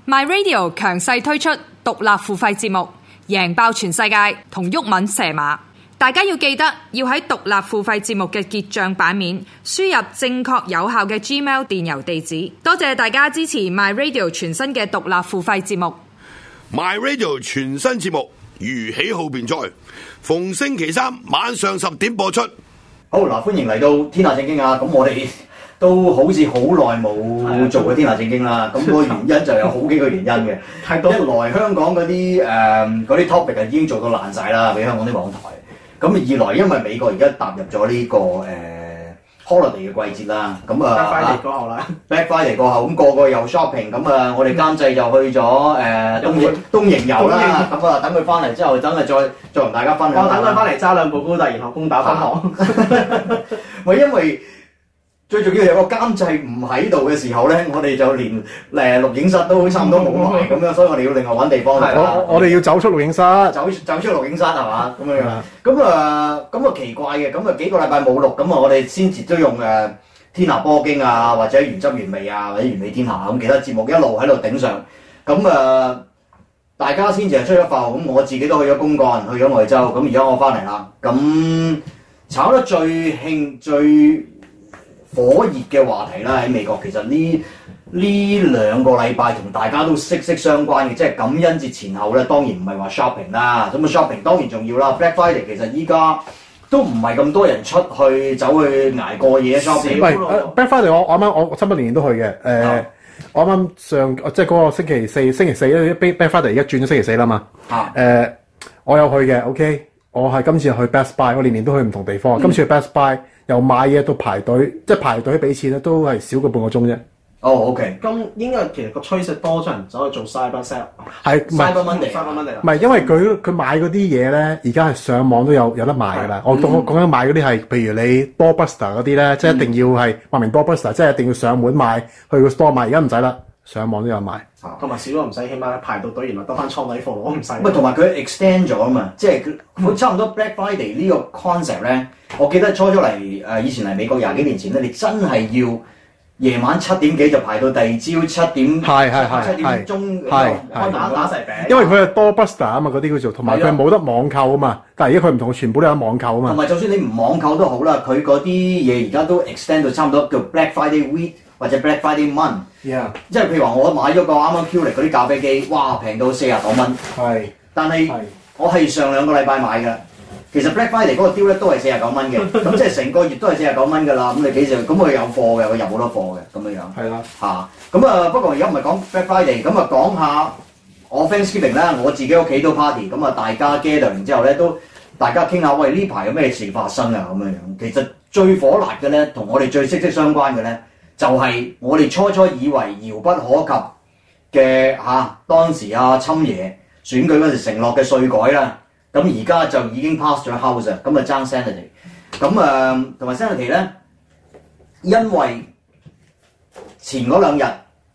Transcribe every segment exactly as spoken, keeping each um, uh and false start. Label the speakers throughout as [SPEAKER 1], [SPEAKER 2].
[SPEAKER 1] My Radio 強勢推出獨立付費節目，贏爆全世界同毓民蛇馬。大家要記得要喺獨立付費節目嘅結帳版面輸入正確有效嘅 Gmail 電郵地址。多謝大家支持 My Radio 全新嘅獨立付費節目。
[SPEAKER 2] My Radio 全新節目如喜號便在，逢星期三晚上十點播出。
[SPEAKER 3] 好嗱，歡迎嚟到天下正經啊！咁我哋都好似好耐冇做過天下正經啦。咁個原因就有好幾個原因嘅。一來香港嗰啲誒嗰啲 topic 啊已經做到爛晒啦，俾香港啲網台。咁二來因為美國而家踏入咗呢、這個誒、呃、holiday 嘅季節啦，咁啊
[SPEAKER 4] Black Friday 過後啦
[SPEAKER 3] ，Black Friday 過後，咁、那個個又 shopping，咁啊我哋監製就去咗誒、呃、東營東營遊啦，咁啊等佢翻嚟之後，等佢再再同大家分享。
[SPEAKER 4] 我等佢翻嚟揸兩部高達，然後攻打分行。
[SPEAKER 3] 咪因為最重要有個監製唔喺度嘅時候咧，我哋就連誒錄影室都差唔多冇埋咁樣，所以我哋要另外揾地方。
[SPEAKER 5] 我我哋要走出錄影室，
[SPEAKER 3] 走走出錄影室係嘛咁樣樣。咁啊咁啊奇怪嘅，咁啊幾個禮拜冇錄，咁啊我哋先至都用誒天下波經啊，或者原汁原味啊，或者原味天下咁其他節目一路喺度頂上。咁啊大家先至係出咗埠，咁我自己都去咗公幹，去咗外州。咁而家我翻嚟啦，咁炒得最興最火熱嘅話題啦，喺美國其實呢呢兩個禮拜同大家都息息相關嘅，即係感恩節前後咧，當然唔係話 shopping 啦，咁啊 shopping 當然重要啦。Black Friday 其實依家都唔係咁多人出去走去捱過夜 shopping。
[SPEAKER 5] 唔係 Black Friday 我我啱啱我差唔多年年都去嘅，誒、呃啊、我啱啱上即係嗰個星期四星期四咧 Black Friday 而家轉咗星期四啦嘛，誒、啊呃、我有去嘅 ，OK， 我係今次去 Best Buy， 我年年都去唔同地方，嗯、今次去 Best Buy。又買嘢到排隊，即係排隊俾錢咧，都係少過半個鐘啫。
[SPEAKER 3] 哦、oh，OK。
[SPEAKER 4] 咁應該其實個趨勢多咗人走去做 Cyber Sale。
[SPEAKER 5] 係
[SPEAKER 3] Cyber Monday。
[SPEAKER 4] 唔
[SPEAKER 5] 係因為佢佢買嗰啲嘢咧，而家係上網都有有得賣㗎啦。我我講緊買嗰啲係，譬如你 Doorbuster 嗰啲咧，即係一定要係話明 Doorbuster，即係一定要上門買，去個 store 買。而家唔使啦，上網都有賣。
[SPEAKER 4] 同埋少咗唔使，起碼排到隊，然後得翻倉底貨，我唔使。
[SPEAKER 3] 唔係同埋佢 extend 咗啊嘛，即係佢差唔多 Black Friday 呢個 concept 咧。我記得初初嚟誒，以前嚟美國廿幾年前咧，你真係要夜晚七點幾就排到第二朝七點，
[SPEAKER 5] 係係係
[SPEAKER 3] 七點鐘
[SPEAKER 5] 係
[SPEAKER 4] 開打打晒餅。
[SPEAKER 5] 因為佢係 Doorbuster 啊嘛，嗰啲叫做，同埋佢冇得網購啊嘛。但係而家佢唔同，全部都有網購啊嘛。
[SPEAKER 3] 同埋就算你唔網購都好啦，佢嗰啲嘢而家都 extend 到差唔多叫 Black Friday Week 或者 Black Friday Month。
[SPEAKER 4] Yeah.
[SPEAKER 3] 即係譬如話我買咗個啱啱 Q 力嗰啲咖啡機，哇平到四十九蚊。
[SPEAKER 4] 係。
[SPEAKER 3] 但係我係上兩個禮拜買㗎。其實 Black Friday 嗰個 deal 咧都係四十九蚊嘅，咁即係成個月都係四十九蚊㗎啦。咁你幾時？咁佢有貨嘅，佢入好多貨嘅咁樣樣。係啦。嚇，咁啊不過而家唔係講 Black Friday，咁啊講下我 Thanksgiving 啦，我自己屋企都 party，咁啊大家 gather 完之後咧都大家傾下，喂呢排有咩事發生啊咁樣樣。其實最火辣嘅咧，同我哋最息息相關嘅咧，就係、是、我哋初初以為遙不可及嘅嚇、啊，當時阿侵爺選舉嗰時承諾嘅稅改啦。咁而家就已經 pass 咗 House 啊，咁啊爭 Senate， 咁誒同埋 Senate 咧，因為前嗰兩日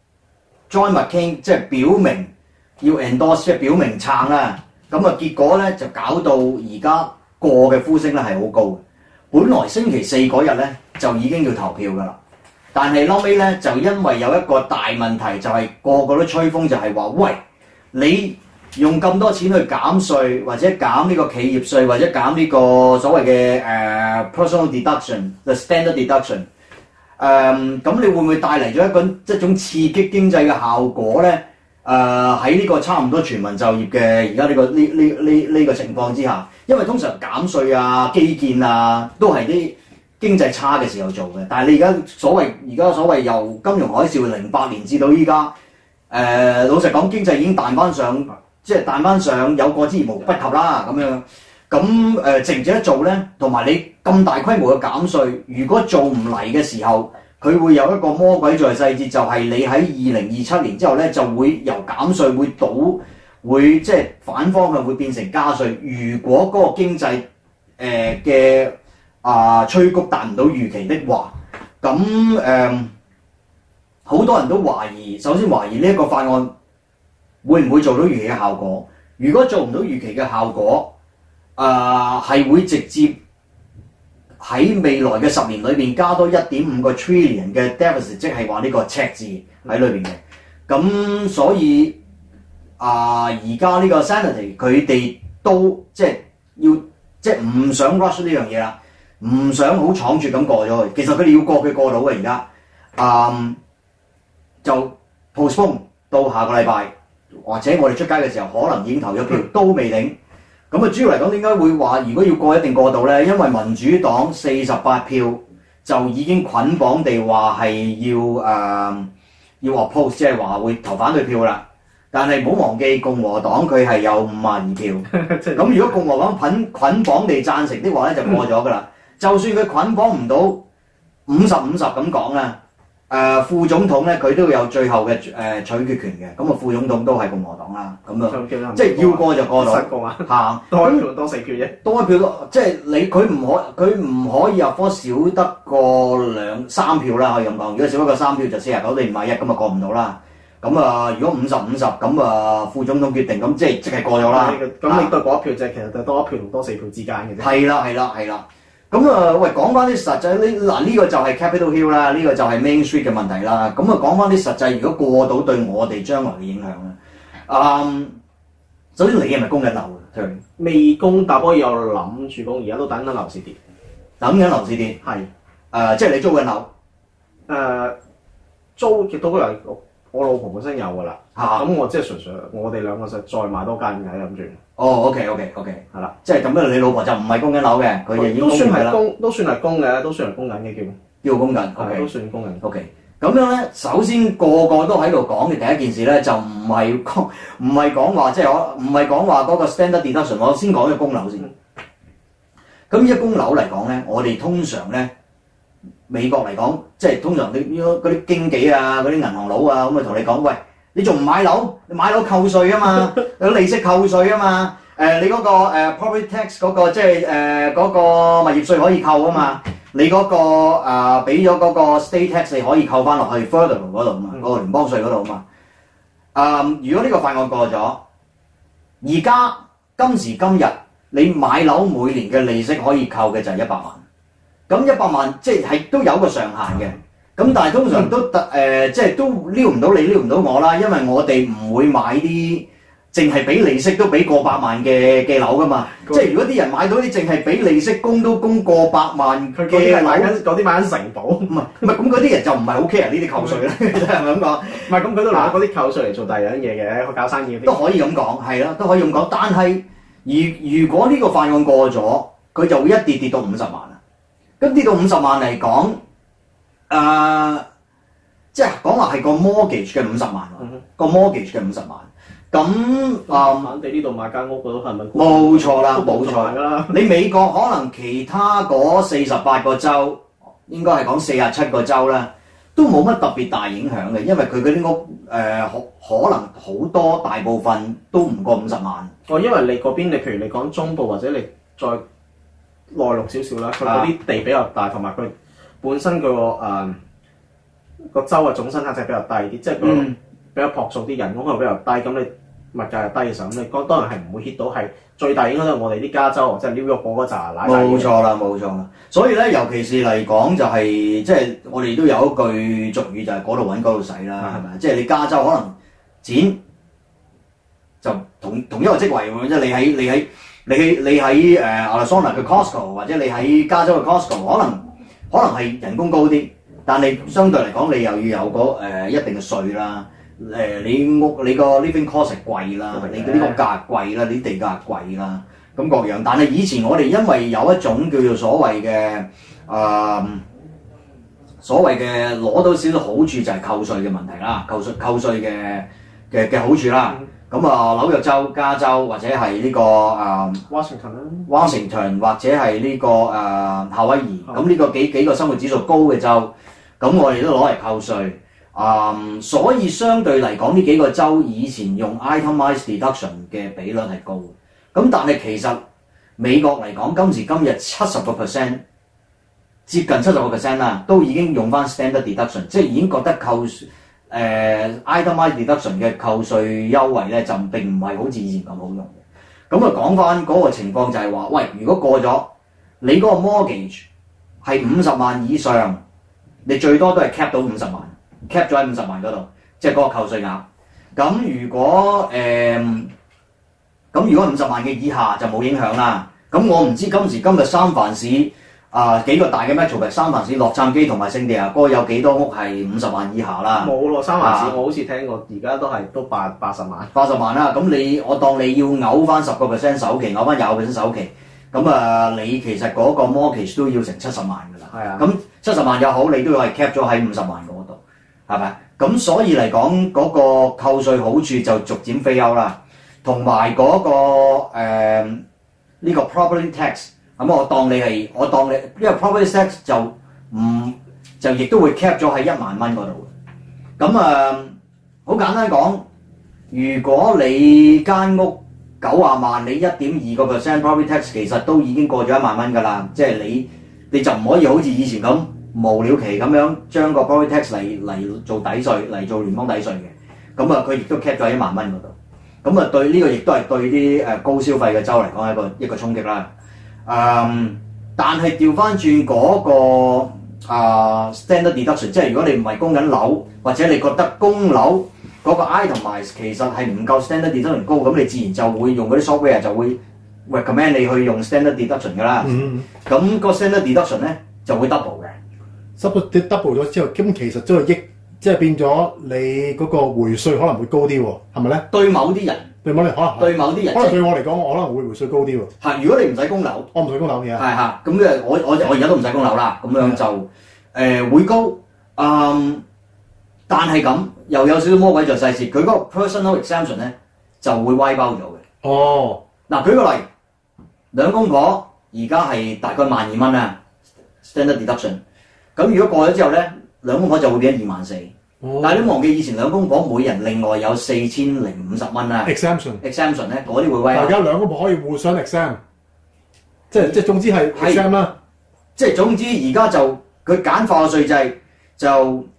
[SPEAKER 3] John McCain 即係表明要 endorse 即係表明撐啦，咁啊結果咧就搞到而家過嘅呼聲咧係好高嘅。本來星期四嗰日咧就已經要投票㗎啦，但係後尾咧就因為有一個大問題，就係、是、個個都吹風就係話，喂你用咁多錢去減稅，或者減呢個企業稅，或者減呢個所謂嘅誒、uh, personal deduction，the standard deduction，誒、um, 咁你會唔會帶嚟咗一個一種刺激經濟嘅效果咧？誒喺呢個差唔多全民就業嘅而家呢個呢呢呢呢個情況之下，因為通常減稅啊、基建啊都係啲經濟差嘅時候做嘅，但係你而家所謂而家所謂由金融海嘯零八年至到依家，誒、呃、老實講經濟已經彈翻上。即係彈翻上有過之而無不及啦咁樣，咁誒值唔值得做咧？同埋你咁大規模嘅減稅，如果做唔嚟嘅時候，佢會有一個魔鬼在細節，就係、是、你喺二零二七年之後咧，就會由減稅會倒，會即係反方向會變成加稅。如果嗰個經濟誒嘅啊催谷達唔到預期的話，咁誒好多人都懷疑，首先懷疑呢一個法案會唔會做到預期嘅效果？如果做唔到預期嘅效果，啊、呃、係會直接喺未來嘅十年裏邊加多一點五個 trillion 嘅 deficit， 即係話呢個赤字喺裏邊嘅。 咁所以啊，而家呢個 Sanity 佢哋都即係要即係唔想 rush 呢樣嘢啦，唔想好倉促咁過咗去。其實佢哋要過佢過到嘅而家，嗯就 postpone 到下個禮拜，或者我哋出街嘅時候可能已經投咗票都未定。咁啊，主要嚟講點解會話如果要過一定過到咧？因為民主黨四十八票就已經捆綁地話係要誒、呃、要 oppose， 即係話會投反對票啦。但係唔好忘記共和黨佢係有五十二票，咁如果共和黨捆捆綁地贊成的話咧，就過咗噶啦。就算佢捆綁唔到五十五十咁講啦。誒、呃、副總統咧，佢都有最後嘅誒、呃、取決權嘅，咁啊副總統都係共和黨啦，咁啊即係要過就過到，嚇
[SPEAKER 4] 多一票多四票啫，
[SPEAKER 3] 多一票多，即係你佢唔可佢唔可以入科少得過兩三票啦，可以咁講。如果少得過三票就四十九對五十一，咁啊過唔到啦。咁啊，如果五十五十咁啊，副總統決定，咁即係即係過咗啦。
[SPEAKER 4] 咁你對嗰一票就係其實就多一票同多四票之間嘅啫。
[SPEAKER 3] 係啦係啦係啦。咁啊，喂，講翻啲實際呢嗱，呢、這個就係 Capitol Hill 啦，呢個就係 Main Street 嘅問題啦。咁啊，講翻啲實際，如果過到對我哋將來嘅影響咧，嗯，首先你係咪供緊樓嘅？
[SPEAKER 4] 未供，但不過有諗住供，而家都等緊樓市跌，
[SPEAKER 3] 等緊樓市跌。係。誒、呃，即係你租緊樓。誒、
[SPEAKER 4] 呃，租亦都係我老婆本身有㗎啦。嚇、啊。咁我即係純粹我哋兩個就再買多間嘅諗住。
[SPEAKER 3] 哦 ，OK OK OK，係啦，即係咁樣，你老婆就唔係供緊樓嘅，佢已經
[SPEAKER 4] 都算係
[SPEAKER 3] 供，
[SPEAKER 4] 都算係供嘅，都算係供緊嘅叫，
[SPEAKER 3] 叫供緊 ，OK，
[SPEAKER 4] 都算供緊
[SPEAKER 3] ，OK。咁樣咧，首先個個都喺度講嘅第一件事咧，就唔係講，唔係講話即係我，唔係講話嗰個 standard deduction，我先講咗供樓先。咁一供樓嚟講咧，我哋通常咧，美國嚟講，即係通常啲嗰啲經紀啊、嗰啲銀行佬啊，咁啊同你講，喂。你仲唔買樓？你買樓扣稅啊嘛，有利息扣稅啊嘛。誒、呃，你嗰、那個、呃、property tax 嗰、那個即係誒嗰個物業稅可以扣啊嘛。你嗰、那個誒俾咗嗰個 state tax 你可以扣翻落去 federal 嗰度啊嘛，嗰、那個聯邦稅嗰度啊嘛。誒、呃，如果呢個法案過咗，而家今時今日你買樓每年嘅利息可以扣嘅就係一百萬。咁一百萬即係都有個上限嘅。咁但係通常都特誒、呃，即係都撩唔到你，撩唔到我啦，因為我哋唔會買啲淨係俾利息都俾過百萬嘅嘅樓噶嘛。即係如果啲人買到啲淨係俾利息供都供過百萬嘅樓，
[SPEAKER 4] 嗰啲買緊城堡，唔係
[SPEAKER 3] 唔係咁嗰啲人就唔係好 care 呢啲扣稅啦，係咪咁講？
[SPEAKER 4] 唔係咁佢都攞嗰啲扣稅嚟做第二樣嘢嘅，去搞生意
[SPEAKER 3] 都可以咁講，係啦，都可以咁講。但係如如果呢個法案過咗，佢就會一跌跌到五十萬啦。咁跌到五十萬嚟講。誒、uh, 即係講話係個 mortgage 嘅五十萬喎，嗯、個 mortgage 嘅五十萬。咁誒，
[SPEAKER 4] 反地呢度買間屋嗰都係咪？
[SPEAKER 3] 冇錯啦，冇錯啦。你美國可能其他嗰四十八個州，應該係講四十七個州啦，都冇乜特別大影響嘅，因為佢嗰啲屋誒可、呃、可能好多大部分都唔過五十萬。
[SPEAKER 4] 哦，因為你嗰邊你譬如你講中部或者你再內陸少少啦，佢嗰啲地比較大，同埋佢。本身個誒個州嘅總生產值比較低啲，即係個比較樸素啲，人工可能比較低，咁你物價又低嘅時候，咁你當當然係唔會 hit 到係最大影響到我哋啲加州，即係 New York 嗰扎奶奶。
[SPEAKER 3] 冇錯啦，冇錯啦。所以咧，尤其是嚟講就係、是、即係我哋都有一句俗語就係嗰度揾嗰度使啦，係咪、嗯？即係你加州可能錢就同同一個職位喎，即係你喺你喺你喺你喺誒 Arizona 嘅 Costco 或者你喺加州嘅 Costco 可能。可能係人工高啲，但係相對嚟講，你又要有個誒、呃、一定嘅稅啦。誒、呃，你屋你個 living cost 係貴啦，你嗰啲屋價貴啦，你啲地價貴啦，咁各樣。但係以前我哋因為有一種叫做所謂嘅誒、呃、所謂嘅攞到少少好處就係扣稅嘅問題啦，扣稅扣稅嘅嘅嘅好處啦。咁啊，紐約州、加州或者係呢、這個誒
[SPEAKER 4] Washington 啦
[SPEAKER 3] ，Washington 或者係呢、這個誒、呃、夏威夷，咁呢、嗯、個幾幾個生活指數高嘅州，咁我哋都攞嚟扣稅。誒、嗯，所以相對嚟講，呢幾個州以前用 itemized deduction 嘅比率係高。咁但係其實美國嚟講，今時今日七十個 percent，接近七十個 percent 啦，都已經用翻 standard deduction， 即係已經覺得扣誒、呃、itemized deduction 嘅扣稅優惠咧，就並唔係好似以前咁好用嘅。咁啊，講翻嗰個情況就係話，喂，如果過咗你嗰個 mortgage 係五十萬以上，你最多都係 cap 到五十萬 ，cap 咗喺五十萬嗰度。 即係嗰個扣稅額。咁如果誒咁、呃、如果五十萬嘅以下就冇影響啦。咁我唔知今時今日三藩市啊、呃、幾個大嘅 metro， 三藩市、洛杉磯同埋聖地亞哥有幾多屋係五十萬以下啦？
[SPEAKER 4] 冇咯，三藩市我好似聽過，而家都係都八八十萬。
[SPEAKER 3] 八十萬啦，咁你我當你要嘔翻十個 percent 首期，嘔翻廿個 percent 首期，咁啊你其實嗰個 mortgage 都要成七十萬㗎啦。係啊，咁七十萬又好，你都要係 cap 咗喺五十萬嗰度，係咪？咁所以嚟講，嗰、那個扣稅好處就逐漸飛歐啦，同埋嗰個呢、呃這個 property tax。咁我當你係，我當你呢、這個 property tax 就唔就亦都會 cap 咗喺一萬蚊嗰度。咁啊，好、呃、簡單講，如果你間屋九十萬，你一點二個 percent property tax 其實都已經過咗一萬蚊㗎啦。即係你你就唔可以好似以前咁無了期咁樣將個 property tax 嚟嚟做抵稅嚟做聯邦抵稅嘅。咁啊，佢亦都 cap 咗喺一萬蚊嗰度。咁啊，對呢、這個亦都係對啲誒高消費嘅州嚟講係一個一個衝擊啦。誒、嗯，但係調翻轉嗰個啊、uh, standard deduction， 即係如果你唔係供緊樓，或者你覺得供樓嗰個 itemize 其實係唔夠 standard deduction 高，咁你自然就會用嗰啲 software 就會 recommend 你去用 standard deduction 㗎啦。嗯，咁個 standard deduction 咧就會 double 嘅。double
[SPEAKER 5] double 咗之後，咁其實都係益，即係變咗你嗰個回稅可能會高啲喎，係咪咧？
[SPEAKER 3] 對某啲人。對某啲可能
[SPEAKER 5] 對某啲人，可能對我嚟講，我可能會回稅高啲喎。
[SPEAKER 3] 係，如果你唔使供樓，
[SPEAKER 5] 我唔使供樓嘅。
[SPEAKER 3] 係嚇，咁嘅我我我而家都唔使供樓啦，咁樣就誒、呃、會高，嗯，但係咁又有少少魔鬼在細節，佢嗰個 personal exemption 咧就會歪包咗嘅。哦，嗱舉個例，兩公婆而家係大概萬二蚊啊 standard deduction， 咁如果過咗之後咧，兩公婆就會變咗二萬四。哦、但係你忘記以前兩公婆每人另外有四千零五十蚊啦 exemption，exemption 咧嗰啲會威。
[SPEAKER 5] 大家兩公婆可以互相 exempt， 即係即係總之係 exempt 啦。
[SPEAKER 3] 即係總之而家就佢簡化個稅制就唔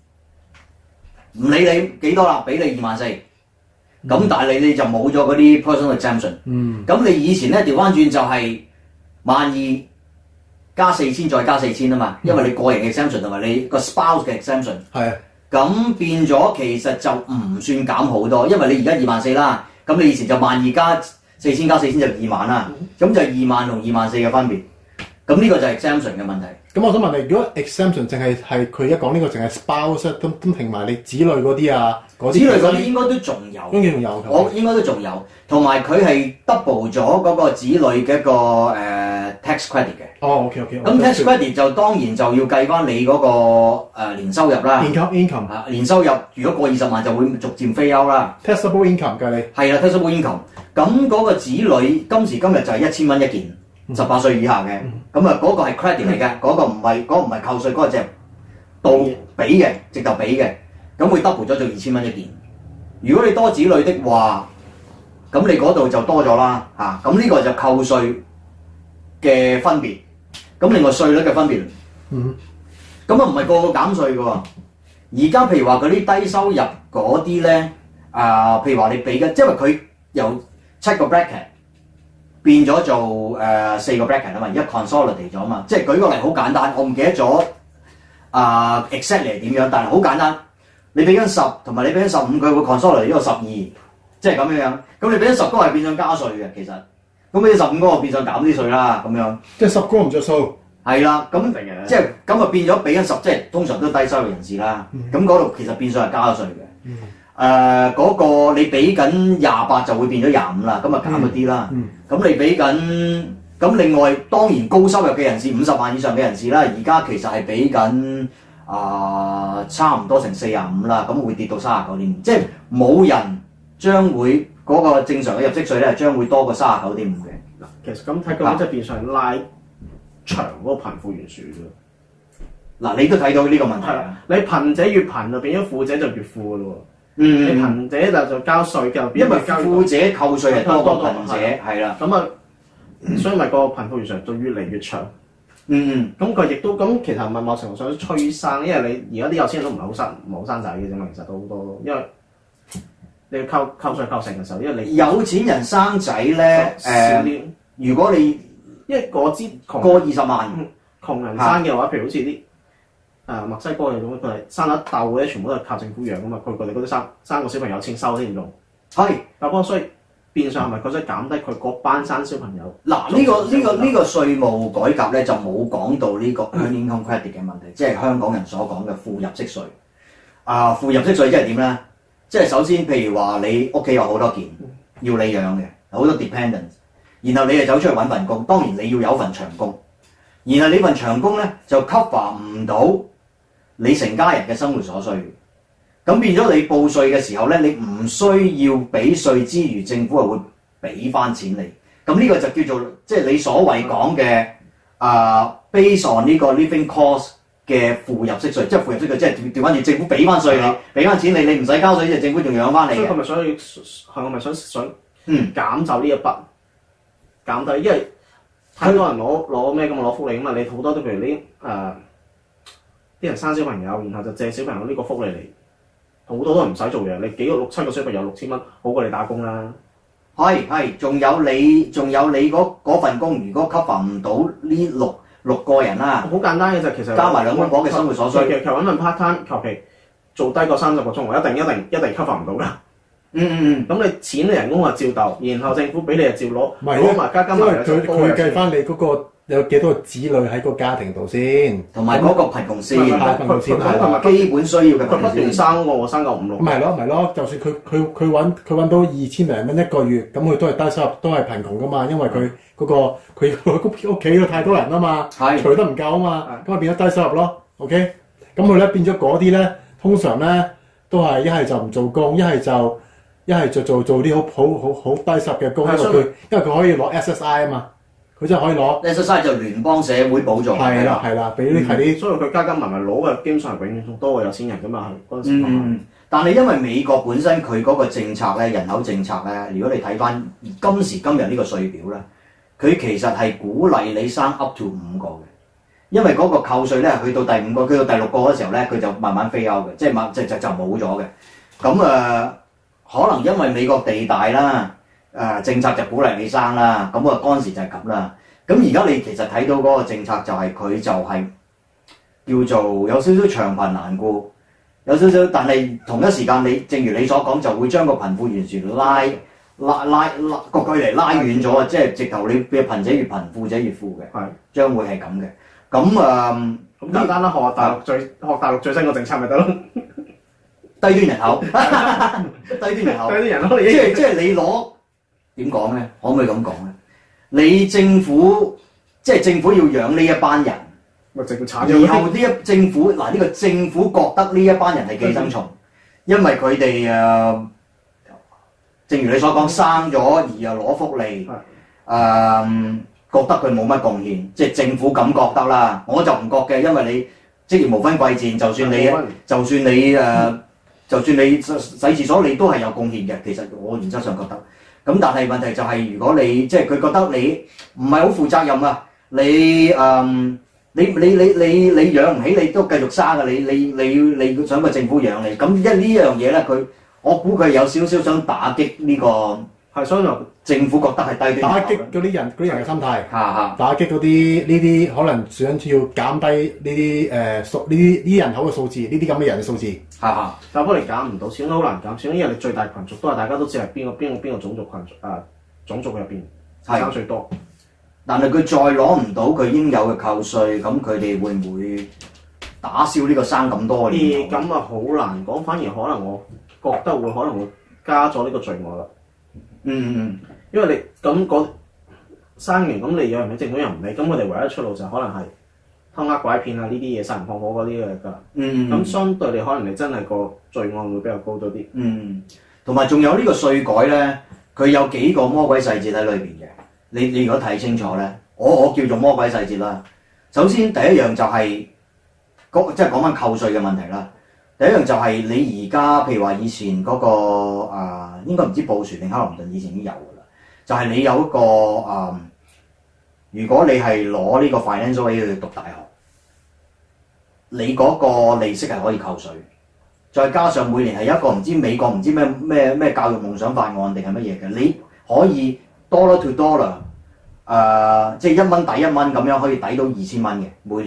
[SPEAKER 3] 理你幾多啦，俾你二萬四。咁但係你你就冇咗嗰啲 personal exemption。嗯。咁你以前咧調翻轉就係萬二加四千再加四千啊嘛，因為你個人嘅 exemption 同埋你個 spouse 嘅 exemption。係。咁變咗其實就唔算減好多，因為你而家二萬四啦，咁你以前就萬二加四千加四千就二萬啦，咁、嗯、就二萬同二萬四嘅分別。咁呢個就係 exemption 嘅問題。咁我想問你，如果 exemption 淨係係佢一講呢個淨係 spouse 都都停埋你子女嗰啲啊，嗰啲子女嗰啲應該都仲有，應該仲有，我應該都仲有，同埋佢係 double 咗嗰個子女嘅一個誒、呃、tax credit 嘅。哦 ，OK OK。咁 tax credit 就當然就要計翻你嗰、那個誒、呃、年收入啦。income income 啊，年收入如果過二十萬就會逐漸飛歐啦。taxable income 計你係啦 taxable income。咁嗰個子女今時今日就係一千蚊一件。十八歲以下嘅，咁啊嗰個係 credit 嚟嘅，嗰、那個唔係嗰個唔係扣稅，嗰、那個就到俾嘅，直頭俾嘅，咁會 double 咗做二千蚊一件。如果你多子女的話，咁你嗰度就多咗啦嚇，咁、啊、呢個就扣稅嘅分別。咁另外稅率嘅分別，嗯，咁啊唔係個個減稅嘅喎。而家譬如話嗰啲低收入嗰啲咧，啊譬如話你俾嘅，因為佢由七個 bracket。變咗做誒四個 bracket 啊嘛，而家 consolidate 咗啊嘛，即係舉個例好簡單，我唔記得咗啊 exactly 係點樣，但係好簡單，你俾緊十同埋你俾緊十五，佢會 consolidate 呢個十二，即係咁樣樣。咁你俾緊十嗰個係變相加稅嘅，其實咁俾十五嗰個變相減啲稅啦，咁樣。即係十個唔着數。係啦，咁即係咁啊變咗俾緊十，即係通常都低收入人士啦。咁嗰度其實變相係加稅嘅。嗯誒嗰、呃那個你俾緊廿八就會變咗廿五啦，咁啊減咗啲啦。咁、嗯嗯、你俾緊咁另外當然高收入嘅人士五十萬以上嘅人士啦，而家其實係俾緊啊差唔多成四十五啦，咁會跌到三十九點五，即係冇人將會嗰、那個正常嘅入息稅咧，將會多過三十九點五嘅。嗱，其實咁睇咁即係變相拉長嗰個貧富懸殊咯。嗱，你都睇到呢個問題啊！你貧者越貧就變咗富者就越富嘅咯喎。嗯，你貧者就就交稅嘅，因為富者扣稅係多過貧者，係啦。咁啊，所以咪個貧富懸殊就越嚟越長。嗯嗯。咁佢亦都咁，其實唔係某程度上都催生，因為你而家啲有錢人都唔係好生唔好生仔嘅啫嘛，其實都好多咯。因為你要扣扣稅扣成嘅時候，因為你有錢人生仔咧，誒、呃，如果你因為嗰支過二十萬窮人生嘅話，譬如好似啲
[SPEAKER 4] 誒墨西哥嚟講，佢係生一竇咧，全部都係靠政府養噶嘛。佢佢哋嗰啲生生個小朋友錢收先用。
[SPEAKER 3] 係，
[SPEAKER 4] 不過所以變相係咪佢想減低佢嗰班生小朋友？
[SPEAKER 3] 嗱，呢個呢個呢個稅務改革咧就冇講到呢個 earned income credit 嘅問題，即係香港人所講嘅負入息稅。啊，負入息稅即係點咧？即係首先，譬如話你屋企有好多件要你養嘅，好多 dependents， 然後你就走出去揾份工，當然你要有份長工，然後你份長工咧就 cover 唔到你成家人嘅生活所需。咁變咗你報稅嘅時候咧，你唔需要俾稅之餘，政府係會俾翻錢你。咁呢個就叫做即係你所謂講嘅啊 based on 呢個 living cost 嘅負入息稅，即係負入息稅，即係調調翻轉政府俾翻稅你，俾翻錢你，你唔使交稅，即係政府仲養翻你嘅。
[SPEAKER 4] 所以佢咪想係我咪想想嗯減走呢一筆，減低，因為太多人攞攞咩咁攞福利咁嘛，你好多都譬如啲誒啲人生小朋友，然後就借小朋友呢個福利嚟。好多都唔使做嘢，你幾個六七個小朋友六千蚊，好過你打工啦。
[SPEAKER 3] 係係，仲有你仲有你嗰份工，如果 cover 唔到呢六六個人啦，
[SPEAKER 4] 好簡單嘅就其實
[SPEAKER 3] 加埋兩公婆嘅生活所需，
[SPEAKER 4] 其實求揾份 part time，求其做低個三十個鐘，我一定一定一定 cover 唔到㗎。
[SPEAKER 3] 嗯嗯嗯，
[SPEAKER 4] 咁你錢你人工啊照鬥，然後政府俾你就照攞，
[SPEAKER 5] 攞
[SPEAKER 4] 埋加加埋，
[SPEAKER 5] 因為佢佢計翻你嗰個有幾多個子女喺個家庭度先，
[SPEAKER 3] 同埋嗰個貧窮線，
[SPEAKER 5] 貧窮線
[SPEAKER 3] 同埋基本需要嘅貧窮線。
[SPEAKER 4] 佢不斷生喎，我生夠五六。
[SPEAKER 5] 咪係咯，咪咯，就算佢佢佢揾佢揾到二千零蚊一個月，咁佢都係低收入，都係貧窮噶嘛，因為佢嗰個佢佢屋企有太多人啊嘛，除得唔夠啊嘛，咁咪變咗低收入咯。OK，咁佢咧變咗嗰啲咧，通常咧都係一係就唔做工，一係就一係就做做啲好好好好低收入嘅工，因為佢因為佢可以攞 S S I 啊嘛。佢真係可以攞
[SPEAKER 3] S S I 就聯邦社會補助，
[SPEAKER 5] 係啦係啦，俾啲係啲，
[SPEAKER 4] 所以佢加加埋埋攞嘅基本上係永遠多過有錢人噶嘛嗰陣時。
[SPEAKER 3] 嗯，但係因為美國本身佢嗰個政策咧，人口政策咧，如果你睇翻今時今日呢個稅表咧，佢其實係鼓勵你生 up to 五個嘅，因為嗰個扣稅咧去到第五個，去到第六個嗰時候咧，佢就慢慢 phase out嘅，即係慢就就就冇咗嘅。咁誒、呃，可能因為美國地大啦。誒、呃、政策就鼓勵你生啦，咁啊嗰陣時就係咁啦。咁而家你其實睇到嗰個政策就係、是、佢就係叫做有少少長貧難顧，有少少，但係同一時間你正如你所講，就會將個貧富懸殊拉拉拉拉個距離拉遠咗啊！即係直頭你嘅貧者越貧，富者越富嘅，係將會係咁嘅。咁誒
[SPEAKER 4] 咁簡單啦，學大陸最學大陸最新個政策咪得咯，
[SPEAKER 3] 低端人口，低端人口，
[SPEAKER 4] 低端人口，
[SPEAKER 3] 即係即係你攞。點講咧？可唔可以咁講咧？你政府即係政府要養呢一班人，
[SPEAKER 4] 咪政府產
[SPEAKER 3] 然後呢一政府嗱呢、呢個政府覺得呢一班人係寄生蟲，因為佢哋誒，正如你所講，生咗而又攞福利，誒、呃、覺得佢冇乜貢獻，即係政府咁覺得啦。我就唔覺嘅，因為你職業無分貴賤，就算你就算你誒、呃，就算你洗廁所，你都係有貢獻嘅。其實我原則上覺得。咁但係問題就係，如果你即係佢覺得你唔係好負責任啊，你誒、嗯、你你你你你養唔起，你都繼續生嘅，你你你你想個政府養你，咁因呢樣嘢咧，佢我估佢有少少想打擊呢、呢個係，所以政府覺得係低端
[SPEAKER 5] 打擊嗰啲人嗰啲人嘅心態，
[SPEAKER 3] 嚇嚇
[SPEAKER 5] 打擊嗰啲呢啲可能想要減低呢啲誒數呢啲呢啲人口嘅數字，呢啲咁嘅人嘅數字，
[SPEAKER 3] 嚇嚇。
[SPEAKER 4] 但係幫你減唔到，始終都好難減，始終因為你最大群族都係大家都知係邊個邊個邊個種族群族啊種族入邊生最多。
[SPEAKER 3] 但係佢再攞唔到佢應有嘅扣稅，咁佢哋會唔會打消呢個生咁多嘅年頭？
[SPEAKER 4] 咁啊好難講，反而可能我覺得會可能會加咗呢個罪惡啦。
[SPEAKER 3] 嗯嗯，
[SPEAKER 4] 因為你咁嗰生完咁你養唔起，政府又唔理，咁我哋唯一出路就可能係偷呃拐騙啊呢啲嘢，殺人放火嗰啲嘅㗎。嗯，咁相對你可能你真係個罪案會比較高咗啲。
[SPEAKER 3] 嗯，同埋仲有呢個稅改咧，佢有幾個魔鬼細節喺裏邊嘅。你你如果睇清楚咧，我我叫做魔鬼細節啦。首先第一樣就係、是、即係講翻扣稅嘅問題啦。第一樣就係你而家譬如話以前嗰、那個誒、呃，應該唔知布殊定克林頓以前已經有㗎啦。就係、是、你有一個誒、呃，如果你係攞呢個 financial aid 去讀大學，你嗰個利息係可以扣稅，再加上每年係一個唔知美國唔知咩咩咩教育夢想法案定係乜嘢嘅，你可以 dollar to dollar 誒、呃，即係一蚊抵一蚊咁樣可以抵到二千蚊嘅每年。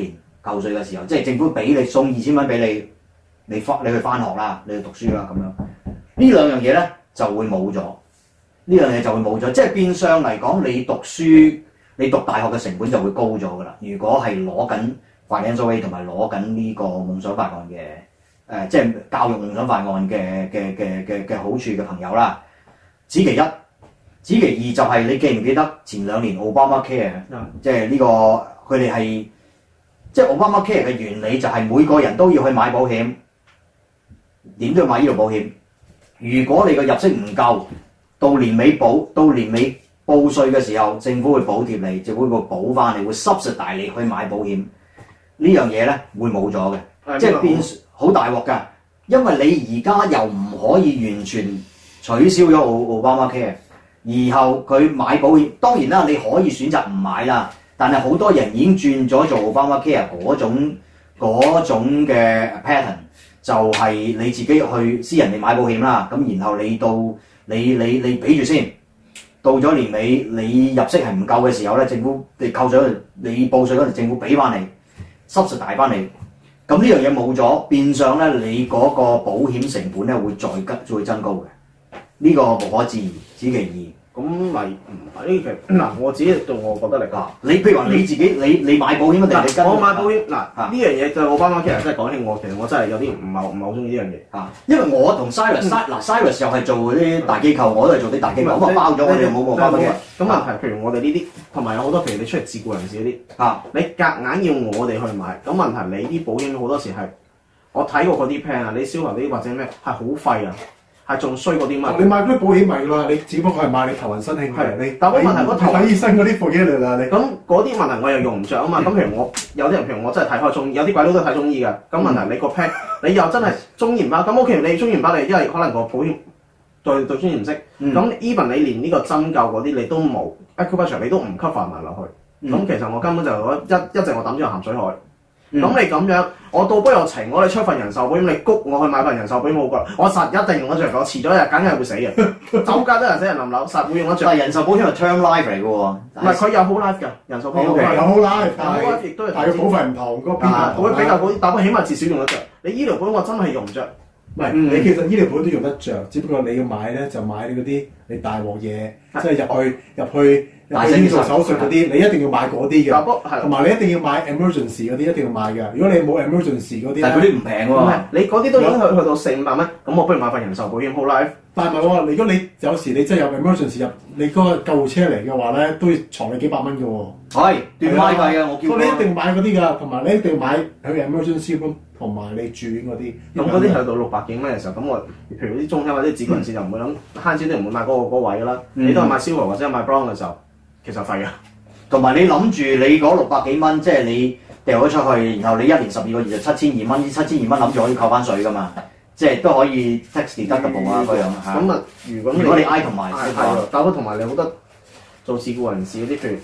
[SPEAKER 3] 扣稅嘅時候，即係政府俾你送二千蚊俾你，你翻你去翻學啦，你去讀書啦咁樣，呢兩樣嘢咧就會冇咗，呢樣嘢就會冇咗，即係變相嚟講，你讀書你讀大學嘅成本就會高咗㗎啦。如果係攞緊 Financial Aid 同埋攞緊呢個夢想法案嘅誒、呃，即係教育夢想法案嘅嘅嘅嘅嘅好處嘅朋友啦，此其一。此其二就係你記唔記得前兩年 Obamacare，、嗯、即係呢、這個佢哋係即係 Obamacare 嘅原理就係每個人都要去買保險，點都要買醫療保險。如果你個入息唔夠，到年尾補到年尾報稅嘅時候，政府會補貼你，政府會補翻你，會 subsidize你去買保險。呢樣嘢咧會冇咗嘅，嗯、即係變好大鑊㗎。因為你而家又唔可以完全取消咗 Obamacare。然後佢買保險，當然啦，你可以選擇唔買啦。但係好多人已經轉咗做 Obamacare 嗰種嗰種嘅 pattern， 就係你自己去私人地買保險啦。咁然後你到你你你俾住先，到咗年尾你入息係唔夠嘅時候咧，政府你扣咗你報稅嗰陣，政府俾翻你，subsidize翻你。咁呢樣嘢冇咗，變相咧你嗰個保險成本咧會再急會增高嘅。呢個無可置疑，此其二。
[SPEAKER 4] 咁咪唔係呢？其實嗱，我自己對我覺得嚟講，
[SPEAKER 3] 你譬如話你自己，你你買保險定係你跟？
[SPEAKER 4] 我買保險嗱，呢樣嘢對奧巴馬其實真係講起我，其實我真係有啲唔係唔係好中意呢樣嘢嚇。
[SPEAKER 3] 因為我同 Cyrus 嗱 Cyrus 又係做啲大機構，我都係做啲大機構，咁啊包咗我哋冇冇包嘅。
[SPEAKER 4] 咁問題，譬如我哋呢啲，同埋有好多譬如你出嚟自僱人士嗰啲嚇，你夾硬要我哋去買，咁問題你啲保險好多時係我睇過嗰啲 plan 啊，你消防啲或者咩係好廢啊。係仲衰過啲乜？
[SPEAKER 5] 你買嗰啲保險咪啦，你只不過係買你頭暈身慶嘅，你
[SPEAKER 4] 但係問題個頭
[SPEAKER 5] 睇醫生嗰啲貨嘢嚟啦，你
[SPEAKER 4] 咁嗰啲問題我又用唔着啊嘛。咁譬如我有啲人，譬如我真係睇開中醫，有啲鬼佬都睇中醫嘅。咁問題你個 plan 你又真係中醫唔包，咁 OK，你中醫唔包你，因為可能個保險對對中醫唔識。咁 even 你連呢個針灸嗰啲你都冇 acupuncture 你都唔 cover 埋落去。咁、嗯、其實我根本就一一直我抌咗入鹹水海。咁、嗯、你咁樣，我倒不如情我哋出份人壽保險，你谷我去買份人壽保險好過，我實一定用得着，我遲咗一日梗係會死嘅。走街都人死人冧樓，實會用得着。
[SPEAKER 3] 但係人壽保險係 term life 嚟嘅喎，
[SPEAKER 4] 唔係佢有好 life 㗎，人壽保險有
[SPEAKER 5] 好 life，
[SPEAKER 4] 但係亦都係
[SPEAKER 5] 但係保費唔同，嗰邊
[SPEAKER 4] 會比較好，但係起碼至少用得着。你醫療保險我真係用唔着。
[SPEAKER 5] 唔係，你其實醫療保險都用得着，只不過你要買咧就買你嗰啲你大鑊嘢，即係入去入去入去做手術嗰啲，你一定要買嗰啲嘅。同埋你一定要買 emergency 嗰啲，一定要買嘅。如果你冇 emergency 嗰啲，
[SPEAKER 3] 但係嗰啲唔平喎。
[SPEAKER 4] 你嗰啲都已經去去到四五百蚊，咁我不如買份人壽保險 whole life。
[SPEAKER 5] 但係唔係喎，如果你有時你真係有 emergency 入，你嗰個救護車嚟嘅話咧，都要藏你幾百蚊嘅喎。
[SPEAKER 3] 係斷開計嘅，我叫。
[SPEAKER 5] 所以你一定買嗰啲㗎，同埋你一定買佢 emergency 咁。同埋你住院嗰啲，
[SPEAKER 4] 咁嗰啲去到六百幾蚊嘅時候，咁我譬如啲中產或者自僱人士就唔會諗慳錢都唔會買嗰、嗰個嗰個位㗎啦。嗯、你都係買 silver 或者買 brown 嘅時候，其實廢嘅。同埋你諗住你嗰六百幾蚊，即係你掉咗出去，然後你一年十二個月就七千二蚊，呢七千二蚊諗住可以扣翻稅㗎嘛，即係都可以 tax deductible 啊嗰樣嚇。咁啊，如果如果你 I 同埋係係，但係同埋你好多做自僱人士嗰啲，譬如誒、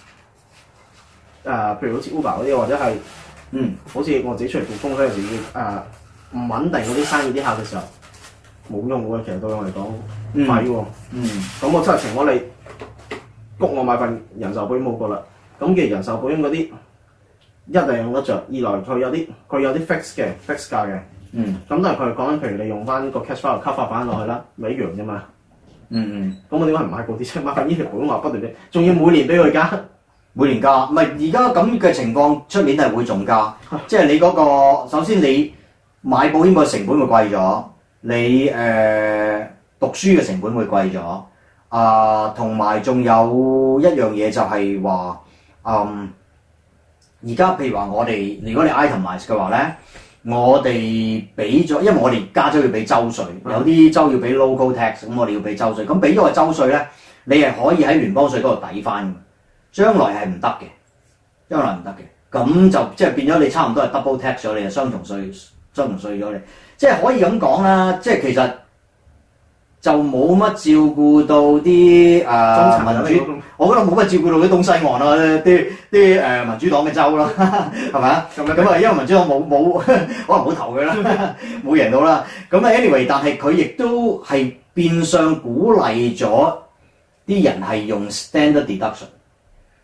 [SPEAKER 4] 呃，譬如好似 Uber 嗰啲或者係。嗯，好似我自己出嚟做風水嗰陣時，誒唔穩定嗰啲生意啲客嘅時候，冇用嘅，其實對我嚟講廢喎。嗯，咁我真係情我你谷我買份人壽保險冇過啦。咁既然人壽保險嗰啲一定用得着，二來佢有啲佢有啲 fix 嘅 fix 價嘅。嗯，咁但係佢講緊，譬如你用翻個 cash flow cover 翻落去啦，咪一樣啫嘛。嗯嗯，咁我點解唔買嗰啲啫？買份醫療保險話不斷啲，仲要每年俾佢加。每年加，唔係而家咁嘅情況，出年係會仲加，即係你嗰、那個首先你買保險個成本會貴咗，你誒、呃、讀書嘅成本會貴咗，啊同埋仲有一樣嘢就係話，嗯而家譬如話我哋如果你 itemize 嘅話咧，我哋俾咗，因為我哋加州要俾州稅，有啲州要俾 local tax，咁我哋要俾州稅，咁俾咗個州稅咧，你係可以喺聯邦稅嗰度抵翻嘅。將來係唔得嘅，將來唔得嘅，咁就即係變咗你差唔多係 double tax 咗你，係雙重稅，雙重稅咗你，即係可以咁講啦。即係其實就冇乜照顧到啲誒、呃、民主，我覺得冇乜照顧到啲東西岸啦，啲啲誒民主黨嘅州啦，係咪啊？咁咁啊，因為民主黨冇冇可能冇投佢啦，冇贏到啦。咁啊 anyway， 但係佢亦都係變相鼓勵咗啲人係用 standard deduction。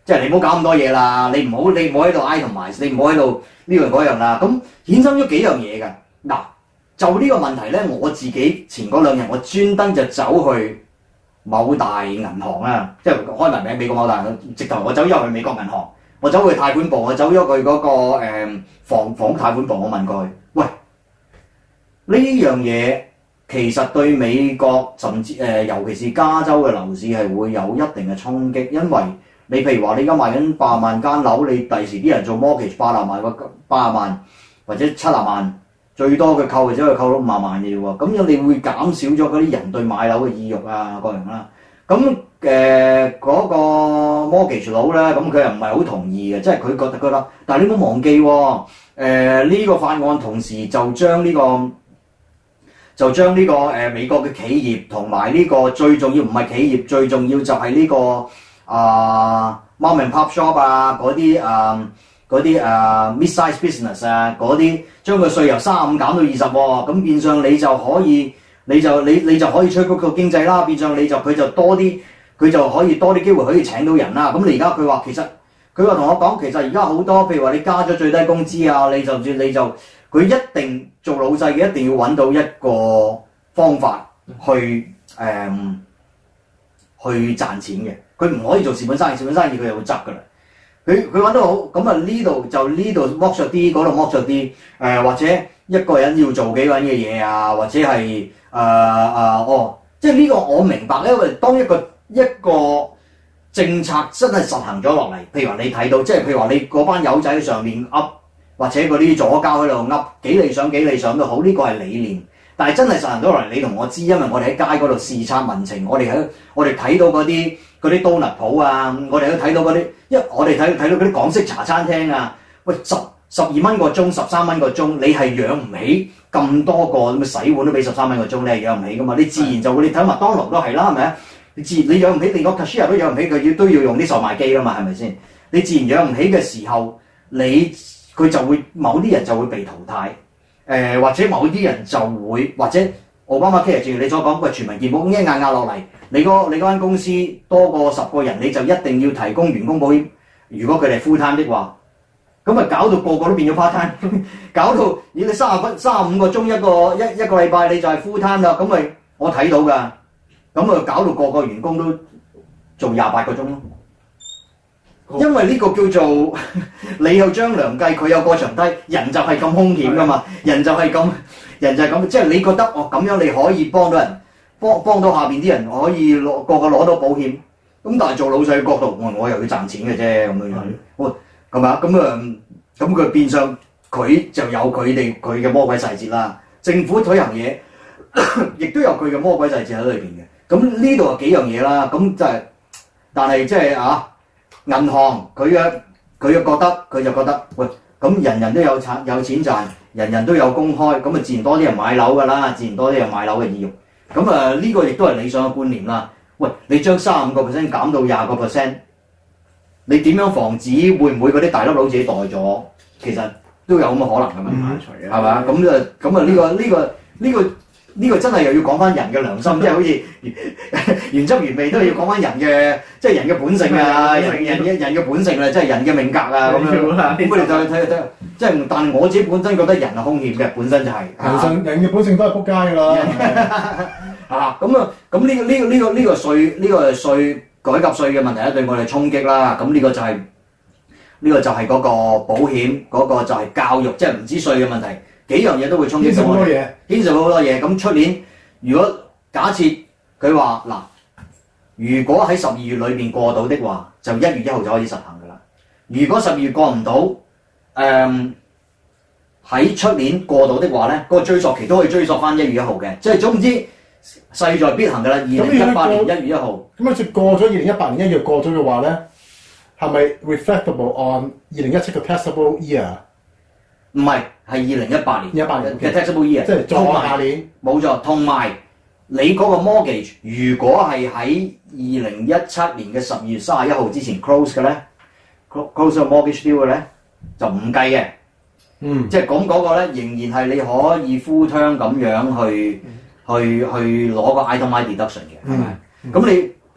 [SPEAKER 3] 即係你唔好搞咁多嘢啦，你唔好你唔好喺度 itemize，你唔好喺度呢樣嗰樣啦。咁衍生咗幾樣嘢㗎。嗱，就呢個問題咧，我自己前嗰兩日我專登就走去某大銀行啦，即係開埋名美國某大銀行，直頭我走咗去美國銀行，我走去貸款部，我走咗去嗰、嗰個誒、嗯、房房貸款部，我問佢：喂，呢樣嘢其實對美國甚至誒、呃，尤其是加州嘅樓市係會有一定嘅衝擊，因為你譬如話你而家賣緊八十萬間樓，你第時啲人做 mortgage 八十萬個八十萬或者七十萬，最多佢扣或者佢扣到五十萬嘅喎，咁樣你會減少咗嗰啲人對買樓嘅意欲啊各樣啦。咁誒嗰個 mortgage 佬咧，咁佢又唔係好同意嘅，即係佢覺得覺得，但係你唔好忘記喎，呢、呃呢個法案同時就將呢、呢個就將呢、呢個誒、呃、美國嘅企業同埋呢個最重要唔係企業，最重要就係呢、呢個。啊 mom and pop shop 啊，嗰啲啊嗰啲啊 mid-size business 啊，嗰啲將個稅由三十五減到二十喎，咁變相你就可以，你就你你就可以催谷個經濟啦，變相你就佢就多啲，佢就可以多啲機會可以請到人啦。咁你而家佢話其實佢話同我講，其實而家好多譬如話你加咗最低工資啊，你就算你就佢一定做老細嘅一定要揾到一個方法去誒、嗯、去賺錢嘅。佢唔可以做蝕本生意，蝕本生意佢就會執㗎啦。佢佢揾到好，咁啊呢度就呢度剝削啲，嗰度剝削啲，誒、呃、或者一個人要做幾個人嘅嘢啊，或者係誒誒哦，即係呢個我明白咧，因為當一個一個政策真係實行咗落嚟，譬如話你睇到，即係譬如話你嗰班友仔喺上面噏，或者嗰啲左膠喺度噏，幾理想幾理想都好，呢、這個係理念。但係真係實行咗落嚟，你同我知，因為我哋喺街嗰度視察民情，我哋喺我哋睇到嗰啲嗰啲刀勒鋪啊，我哋都睇到嗰啲，因為我哋睇睇到嗰啲港式茶餐廳啊，喂十十二蚊個鐘，十三蚊個鐘，你係養唔起咁多個咁洗碗都俾十三蚊個鐘，你係養唔起噶嘛？你自然就會，你睇麥當勞都係啦，係咪啊？你自然你養唔起，連個 cashier 都養唔起，佢要都要用啲售賣機噶嘛，係咪先？你自然養唔起嘅時候，你佢就會某啲人就會被淘汰。誒、呃、或者某啲人就會，或者奧巴馬 care 正如你所講，喂全民健保一壓壓落嚟，你嗰你嗰間公司多過十個人，你就一定要提供員工保險。如果佢哋 full time 的話，咁咪搞到個個都變咗 part time， 搞到你你三十分三十五個鐘一個一一個禮拜你就係 full time 啦，咁咪我睇到㗎，咁咪搞到個個員工都做廿八個鐘咯。因為呢個叫做你有張良計，佢有過牆梯，人就係咁兇險噶嘛，人就係咁，人就係咁，即係你覺得哦咁樣你可以幫到人，幫幫到下邊啲人可以攞個個攞到保險，咁但係做老細嘅角度，我我又要賺錢嘅啫咁樣樣，喂係咪啊？咁啊咁佢變相佢就有佢哋佢嘅魔鬼細節啦。政府推行嘢，亦都有佢嘅魔鬼細節喺裏邊嘅。咁呢度有幾樣嘢啦，咁就係，但係即係啊。銀行佢嘅佢嘅覺得佢就覺得喂，咁人人都有產有錢賺，人人都有公開，咁啊自然多啲人買樓㗎啦，自然多啲人買樓嘅意欲。咁啊呢個亦都係理想嘅觀念啦。喂，你將三十五個 percent 減到廿個 percent，你點樣防止會唔會嗰啲大粒佬自己代咗？其實都有咁嘅可能㗎嘛，係嘛、嗯？咁啊咁啊呢個呢、呢個呢、呢個。呢個真係又要講翻人嘅良心，即係好似原汁原味都要講翻人嘅，即係人嘅本性啊，人人嘅人嘅本性啊，即係人嘅命格啊咁樣。咁我哋就去睇睇，即係但係我自己本身覺得人係兇險嘅，本身就係、是。人性人嘅本性都係撲街㗎啦。啊，咁啊，咁呢個呢個呢個呢個稅呢個稅改革稅嘅問題咧，對我哋衝擊啦。咁呢個就係呢個就係嗰個保險，嗰個就係教育，即係唔止稅嘅問題。幾樣嘢都會衝擊到我哋，牽涉好多嘢。咁出年如果假設佢話嗱，如果喺十二月裏邊過到的話，就一月一號就可以實行㗎啦。如果十二月過唔到，誒喺出年過到的話咧，嗰個追溯期都可以追溯翻一月一號嘅。即係總之勢在必行㗎啦。二零一八年一月一號。咁啊，即過咗二零一八年一月過咗嘅話咧，係咪 reflectable on 二零一七嘅 taxable year？唔係，係二零一八年，一八年嘅 taxable year，即係再下年。冇錯，同埋你嗰個 mortgage，如果係喺二零一七年嘅十二月三十一號之前 close 嘅咧 ，close 個 mortgage deal 嘅咧，就唔計嘅。嗯，即係講嗰個咧，仍然係你可以 full term 咁樣去、嗯、去去攞個 itemized deduction 嘅，係咪？咁、嗯、你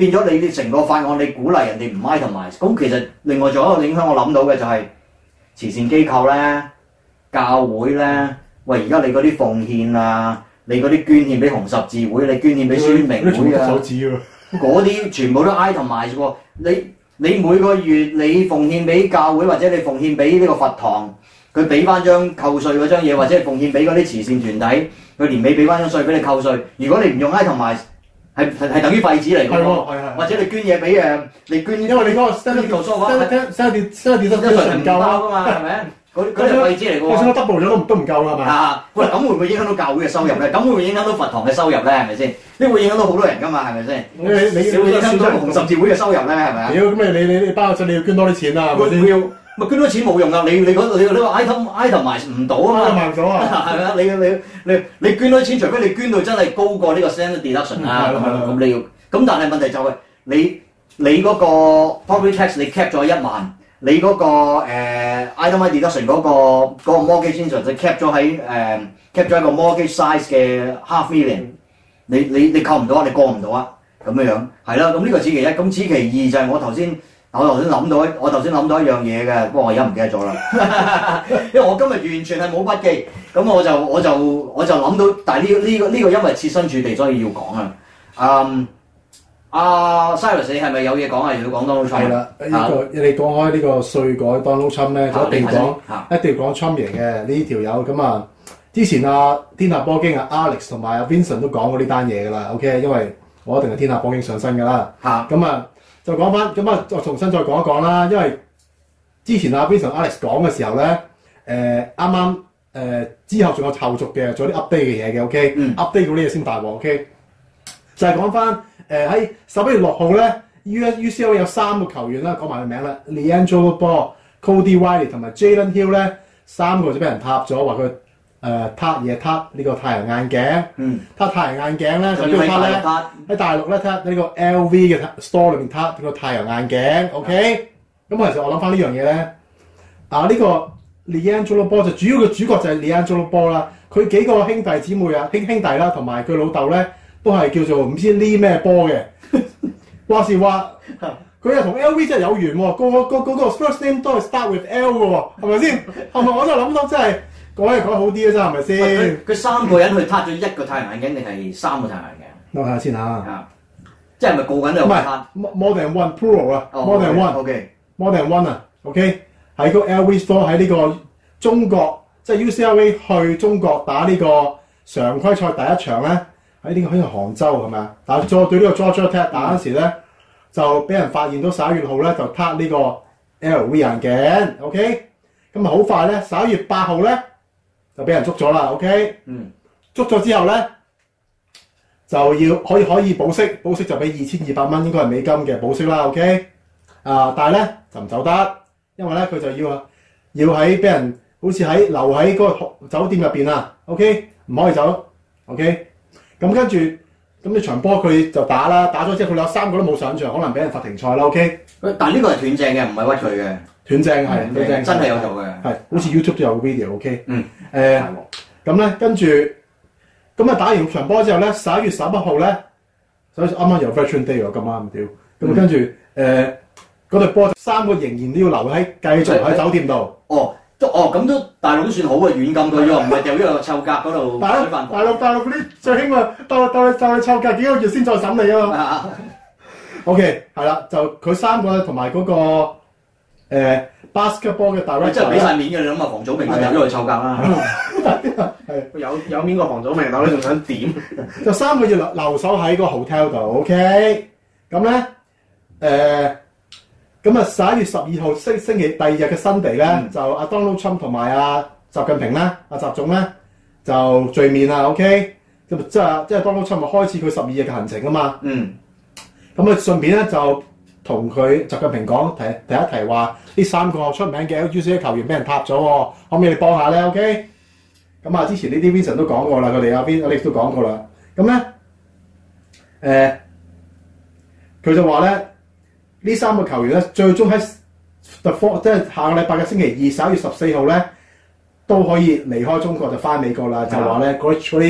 [SPEAKER 3] 變咗你哋成個法案，你鼓勵人哋唔 itemize。咁其實另外仲有一個影響，我諗到嘅就係慈善機構咧、教會咧，喂而家你嗰啲奉獻啊，你嗰啲捐獻俾紅十字會，你捐獻俾宣明會啊，嗰啲全部都 itemize 喎。你你每個月你奉獻俾教會或者你奉獻俾呢個佛堂，佢俾翻張扣稅嗰張嘢，或者係奉獻俾嗰啲慈善團體，佢年尾俾翻張稅俾你扣稅。如果你唔用 itemize，係係係等於廢紙嚟㗎喎，或者你捐嘢俾誒，你捐，因為你嗰個 standard standard standard deduction 唔夠㗎嘛，係咪？嗰嗰啲廢紙嚟㗎喎，就算我 double 咗都唔都唔夠啦，係咪？啊，喂，咁會唔會影響到教會嘅收入咧？咁會唔會影響到佛堂嘅收入咧？係咪先？呢會影響到好多人㗎嘛，係咪先？你你少影響到紅十字會嘅收入咧，係咪啊？屌，咁你你你包咗你要捐多啲錢啦，係咪先？要咪捐多錢冇用㗎，你你嗰度你你話 item itemize唔到啊嘛，賣咗啊，係咪啊？你你你你捐多啲錢，除非你捐到真係高過呢個 standard deduction 啊，咁你要咁，但係問題就係你你嗰個 property tax 你 cap 咗一萬。你嗰、那個誒 itemized deduction 嗰個嗰、那個 mortgage interest 就 cap 咗喺誒 cap 咗一個 mortgage size 嘅 half million，你你你扣唔到啊，你過唔到啊，咁樣樣係啦。咁呢個此其一，咁此其二就係我頭先我頭先諗到，我頭先諗到一樣嘢嘅，不過我而家唔記得咗啦，因為我今日完全係冇筆記，咁我就我就我就諗到，但係呢呢個呢、這個因為設身處地，所以要講啊。嗯。阿 Cyrus 你係咪有嘢講啊？要講 Donald Trump 係啦，呢、這個你講開呢個稅改 Donald Trump 咧，就一定要講，一定要講 Trump 贏嘅呢條友咁啊！之前啊，天下波經啊 Alex 同埋阿 Vincent 都講過呢單嘢㗎啦 ，OK， 因為我一定係天下波經上身㗎啦。嚇咁啊，就講翻咁啊，我重新再講一講啦，因為之前阿 Vincent Alex 講嘅時候咧，誒啱啱誒之後仲有後續嘅，仲有啲 update 嘅嘢嘅 ，OK，update 到呢嘢先大鑊 ，OK， 就係講翻。誒喺十一月六號咧 ，U C L A 有三個球員啦，講埋個名啦 ，LiAngelo Ball、Cody Riley 同埋 Jalen Hill 咧，三個就俾人撻咗，話佢誒撻嘢撻呢個太陽眼鏡，嗯，撻太陽眼鏡咧就邊度撻咧？喺大陸咧撻呢個 L V 嘅 store 裏面撻呢個太陽眼鏡 ，OK？咁、嗯、其實我諗翻呢樣嘢咧，啊呢、呢個 LiAngelo Ball 就主要嘅主角就係 LiAngelo Ball 啦，佢幾個兄弟姊妹啊，兄兄弟啦，同埋佢老豆咧。都係叫做唔知呢咩波嘅，話時話佢又同 L V 真係有緣喎，個個個個 first name 都係 start with L 嘅喎，係咪先？係咪我就諗到真係講嘢講好啲啊？真係咪先？佢三個人去撻咗一個太陽眼鏡定係三個太陽眼鏡？睇下先嚇，即係咪個個人都有撻 ？More than one plural 啊 ，more than one，OK，more than one 啊 ，OK， 喺個 L V store 喺呢個中國，即係 U C L A 去中國打呢個常規賽第一場咧。喺呢個喺杭州係咪啊？但係再對呢個 Georgia Tech 打嗰時咧，就俾人發現到十一月號咧就撻呢個 L V 眼鏡 ，OK？ 咁啊好快咧，十一月八號咧就俾人捉咗啦 ，OK？ 嗯，捉咗之後咧就要可以可以保釋，保釋就俾二千二百蚊，應該係美金嘅保釋啦 ，OK？ 啊，但係咧就唔走得，因為咧佢就要要喺俾人好似喺留喺嗰個酒店入邊啊 ，OK？ 唔可以走 ，OK？咁跟住，咁呢場波佢就打啦，打咗之後佢有三個都冇上場，可能俾人罰停賽啦。OK，但係呢個係斷正嘅，唔係屈佢嘅。斷正係，斷正真係有做嘅。係，好似 YouTube 都有 video。OK， 嗯，誒，咁咧跟住，咁啊打完場波之後咧，十一月十一號咧，所以啱啱有 Veteran Day 喎，咁啱屌。咁跟住誒，嗰隊波三個仍然都要留喺繼續喺酒店度。哦。哦，咁都大陸都算好嘅，軟禁佢喎，唔係掉咗個臭格嗰度。大陸大陸大陸嗰啲最興啊，鬥鬥鬥臭格幾個月先再審你啊嘛。OK， 係啦，就佢三個同埋嗰個誒、呃、basketball 嘅 director， 真係俾晒面嘅，你諗下房祖名就掉咗個臭格啦。係有有面個房祖名，但係你仲想點？就三個月留留守喺個 hotel 度 ，OK， 咁咧誒。呃咁啊，十一月十二號星星期第二日嘅新地咧，嗯、就阿 Donald Trump 同埋阿習近平咧，阿習總咧就聚面啦 ，OK， 咁即係即係 Donald Trump 開始佢十二日嘅行程啊嘛。嗯。咁啊，順便咧就同佢習近平講提提一提話，呢三個出名嘅 U C L A 球員俾人撻咗喎，可唔可以你幫下咧 ？OK。咁啊，之前呢啲 Vincent 都講過啦，佢哋阿 Vin Alex 都講過啦。咁咧，誒，佢就話咧。呢三個球員咧，最終喺即係下個禮拜嘅星期二，十一月十四號咧，都可以離開中國就翻美國啦。就話咧，嗰啲嗰啲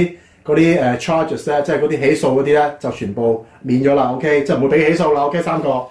[SPEAKER 5] 嗰啲誒 charges 咧，即係嗰啲起訴嗰啲咧，就全部免咗啦。OK， 即係唔會俾起訴啦。OK， 三個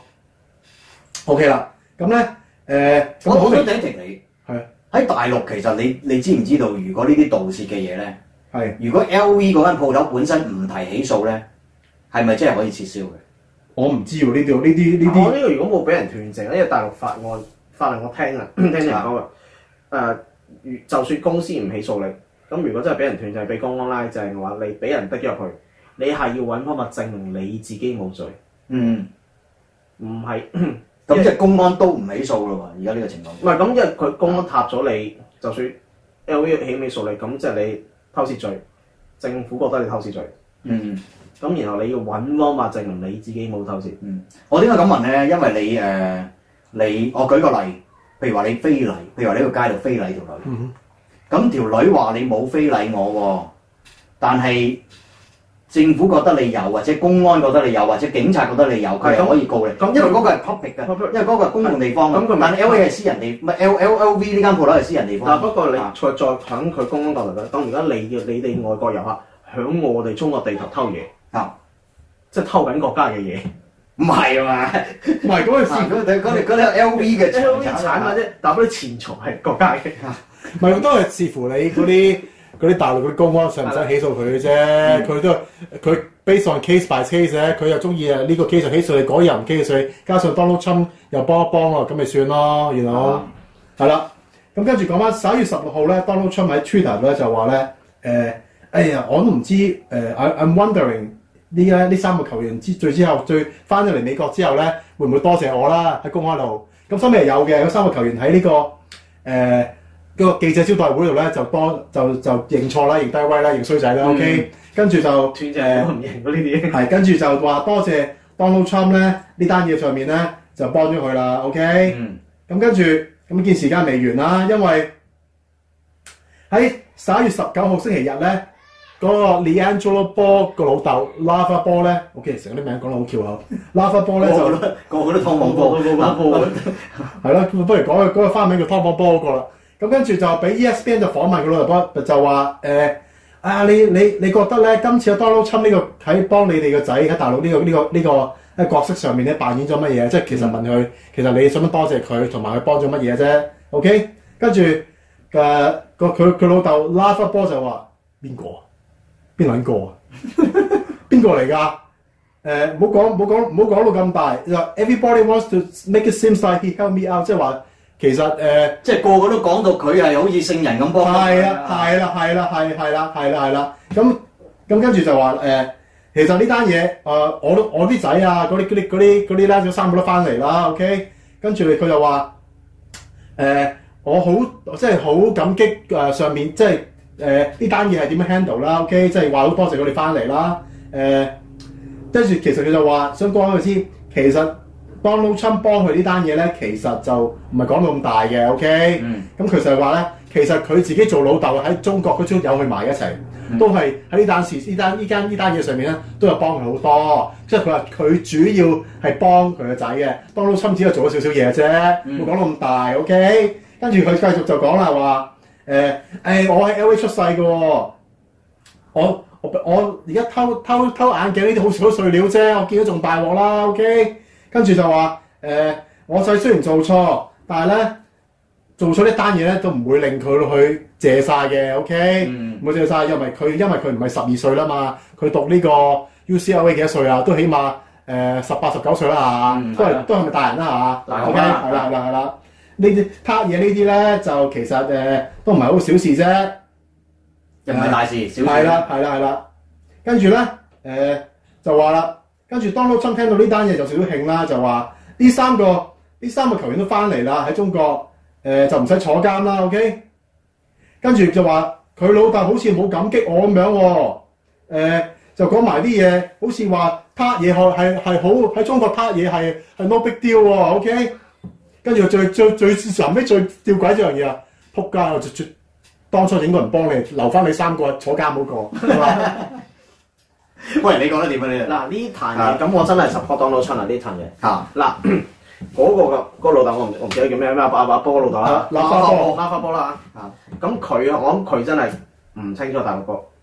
[SPEAKER 5] OK 啦。咁咧誒，
[SPEAKER 3] 我我想停一停你。
[SPEAKER 5] 係
[SPEAKER 3] 喺大陸其實你你知唔知道，如果呢啲盜竊嘅嘢咧，
[SPEAKER 5] 係
[SPEAKER 3] 如果 L V 嗰間鋪頭本身唔提起訴咧，係咪真係可以撤銷嘅？
[SPEAKER 5] 我唔知喎，呢啲呢啲呢啲。
[SPEAKER 4] 我呢個如果冇俾人斷證，因為大陸法案法例我聽啊，聽人講啊，誒，如就算公司唔起訴你，咁如果真係俾人斷證，俾公安拉正嘅話，你俾人得咗入去，你係要揾方法證明你自己冇罪。
[SPEAKER 3] 嗯，
[SPEAKER 4] 唔係。
[SPEAKER 3] 咁即係公安都唔起訴咯喎，而家呢個情況。
[SPEAKER 4] 唔係咁，因為佢公安塔咗你，就算 L V 起唔起訴你，咁即係你偷竊罪，政府覺得你偷竊罪。嗯。咁然後你要揾方法證明你自己冇偷竊。
[SPEAKER 3] 嗯。我點解咁問咧？因為你誒、呃、你我舉個例，譬如話你非禮，譬如話你喺個街度非禮條女，咁、嗯、條女話你冇非禮我喎，但係政府覺得你有，或者公安覺得你有，或者警察覺得你有，佢係可以告你。咁因為嗰個係 public 嘅，因為嗰個係公共地方。咁但係 L V 係私人地，唔係 L L L V 呢間鋪頭係私人地方。
[SPEAKER 4] 但不過你再再響佢公安角度咧，當而家你要你哋外國遊客響我哋中國地頭偷嘢，啊，即係偷緊國家嘅嘢，
[SPEAKER 3] 唔係啊嘛？唔係嗰個事，嗰啲嗰啲嗰啲 L V 嘅
[SPEAKER 4] ，L V 產品啫，但嗰啲錢財係國家嘅。
[SPEAKER 5] 唔係，都係視乎你嗰啲。嗰啲大陸嗰啲公安想唔想起訴佢嘅啫，佢、嗯、都佢 based on case by case 咧，佢又中意啊呢個 case 起訴你，嗰日唔起訴你，加上 Donald Trump 又幫一幫咯，咁咪算咯，原來係啦。咁跟住講翻十一月十六號咧 ，Donald Trump 喺 Twitter 咧就話咧誒，哎呀我都唔知誒、呃、，I'm wondering 呢家呢三個球員之最之後最翻咗嚟美國之後咧，會唔會多謝我啦喺公開度？咁收尾係有嘅，嗰三個球員喺呢、這個誒。呃個記者招待會度咧就多就就認錯啦，認低威啦，認衰仔啦 ，OK， 跟住就
[SPEAKER 4] 斷正唔認嗰呢啲，
[SPEAKER 5] 係跟住就話多謝 Donald Trump 咧呢單嘢上面咧就幫咗佢啦 ，OK， 咁、嗯、跟住咁件時間未完啦，因為喺十一月十九號星期日咧，嗰、那個 LiAngelo Ball 個老豆 Lava Ball 咧 ，OK， 成個啲名講得好翹口 ，Lava Ball 咧就
[SPEAKER 3] 個個都湯房波，個個波，
[SPEAKER 5] 係咯，不如講個嗰個花名叫湯房波嗰個啦。咁跟住就俾 E S P N 就訪問佢老豆，就話誒、呃、啊你你你覺得咧今次阿 Donald Trump 呢個喺幫你哋個仔喺大陸呢、呢個呢、呢個呢、呢個喺角色上面咧扮演咗乜嘢？即係其實問佢，嗯、其實你想唔想多謝佢，同埋佢幫咗乜嘢啫 ？OK， 跟住誒個佢佢老豆 Lava Ball 就話邊個？邊撚個啊？邊個嚟㗎？誒唔好講唔好講唔好講到咁大。Everybody wants to make it seem like he helped me out， 即係話。其實誒，呃、
[SPEAKER 3] 即係個個都講到佢係好似聖人咁幫。
[SPEAKER 5] 係啊，係啦，係啦，係係啦，係啦，係啦。咁咁跟住就話誒、呃，其實呢單嘢誒，我都我啲仔啊，嗰啲嗰啲嗰啲嗰啲咧，咗三個都翻嚟啦。OK， 跟住佢就話誒、呃，我好即係好感激誒、呃、上面即係誒呢單嘢係點樣 handle 啦。OK， 即係話好多謝佢哋翻嚟啦。誒，跟住其實佢就話想講佢知，其實。Donald Trump 幫佢呢單嘢咧，其實就唔係講到咁大嘅，OK？咁佢就係話咧，其實佢自己做老豆喺中國嗰種有去埋一齊，嗯、都係喺呢單事、呢單呢間呢單嘢上面咧，都有幫佢好多。即係佢話佢主要係幫佢個仔嘅，Donald Trump只係做咗少少嘢啫，冇講到咁大，OK？跟住佢繼續就講啦，話誒誒，我喺 L A 出世嘅喎，我我我而家偷偷偷眼鏡呢啲好少碎料啫，我見到仲大鑊啦 ，OK？跟住就話誒、呃，我仔雖然做錯，但係咧做錯呢單嘢咧都唔會令佢去謝晒嘅 ，OK？唔、嗯、會謝晒，因為佢因為佢唔係十二歲啦嘛，佢讀呢個 U C L A 幾多歲啊？都起碼誒十八十九歲啦嚇，嗯、都係的都係咪大人啦嚇？OK，係啦係啦係啦，呢啲撻嘢呢啲咧就其實誒、呃、都唔係好小事啫，
[SPEAKER 3] 又唔係大事，小事。
[SPEAKER 5] 係啦係啦係啦，跟住咧誒就話啦。跟住 Donald Trump 聽到呢單嘢就少少興啦，就話呢三個呢三個球員都翻嚟啦，喺中國誒、呃、就唔使坐監啦 ，OK？ 跟住就話佢老豆好似冇感激我咁樣喎、哦呃，就講埋啲嘢，好似話撻嘢係係好喺中國撻嘢係係 no big deal 喎 ，OK？ 跟住最最最臨尾最吊詭一樣嘢啊，撲街！我最當初應該唔幫你，留翻你三個坐監嗰、那個，係嘛？
[SPEAKER 3] 喂，你覺得點啊？你
[SPEAKER 4] 嗱呢壇嘢，咁我真係 support Donald Trump 啊！呢壇嘢
[SPEAKER 3] 嚇
[SPEAKER 4] 嗱嗰個嘅嗰個老豆，我唔我唔記得叫咩咩阿阿波老豆啦，
[SPEAKER 5] 拉花波
[SPEAKER 4] 拉花波啦嚇。咁佢我諗佢真係唔清楚大陸個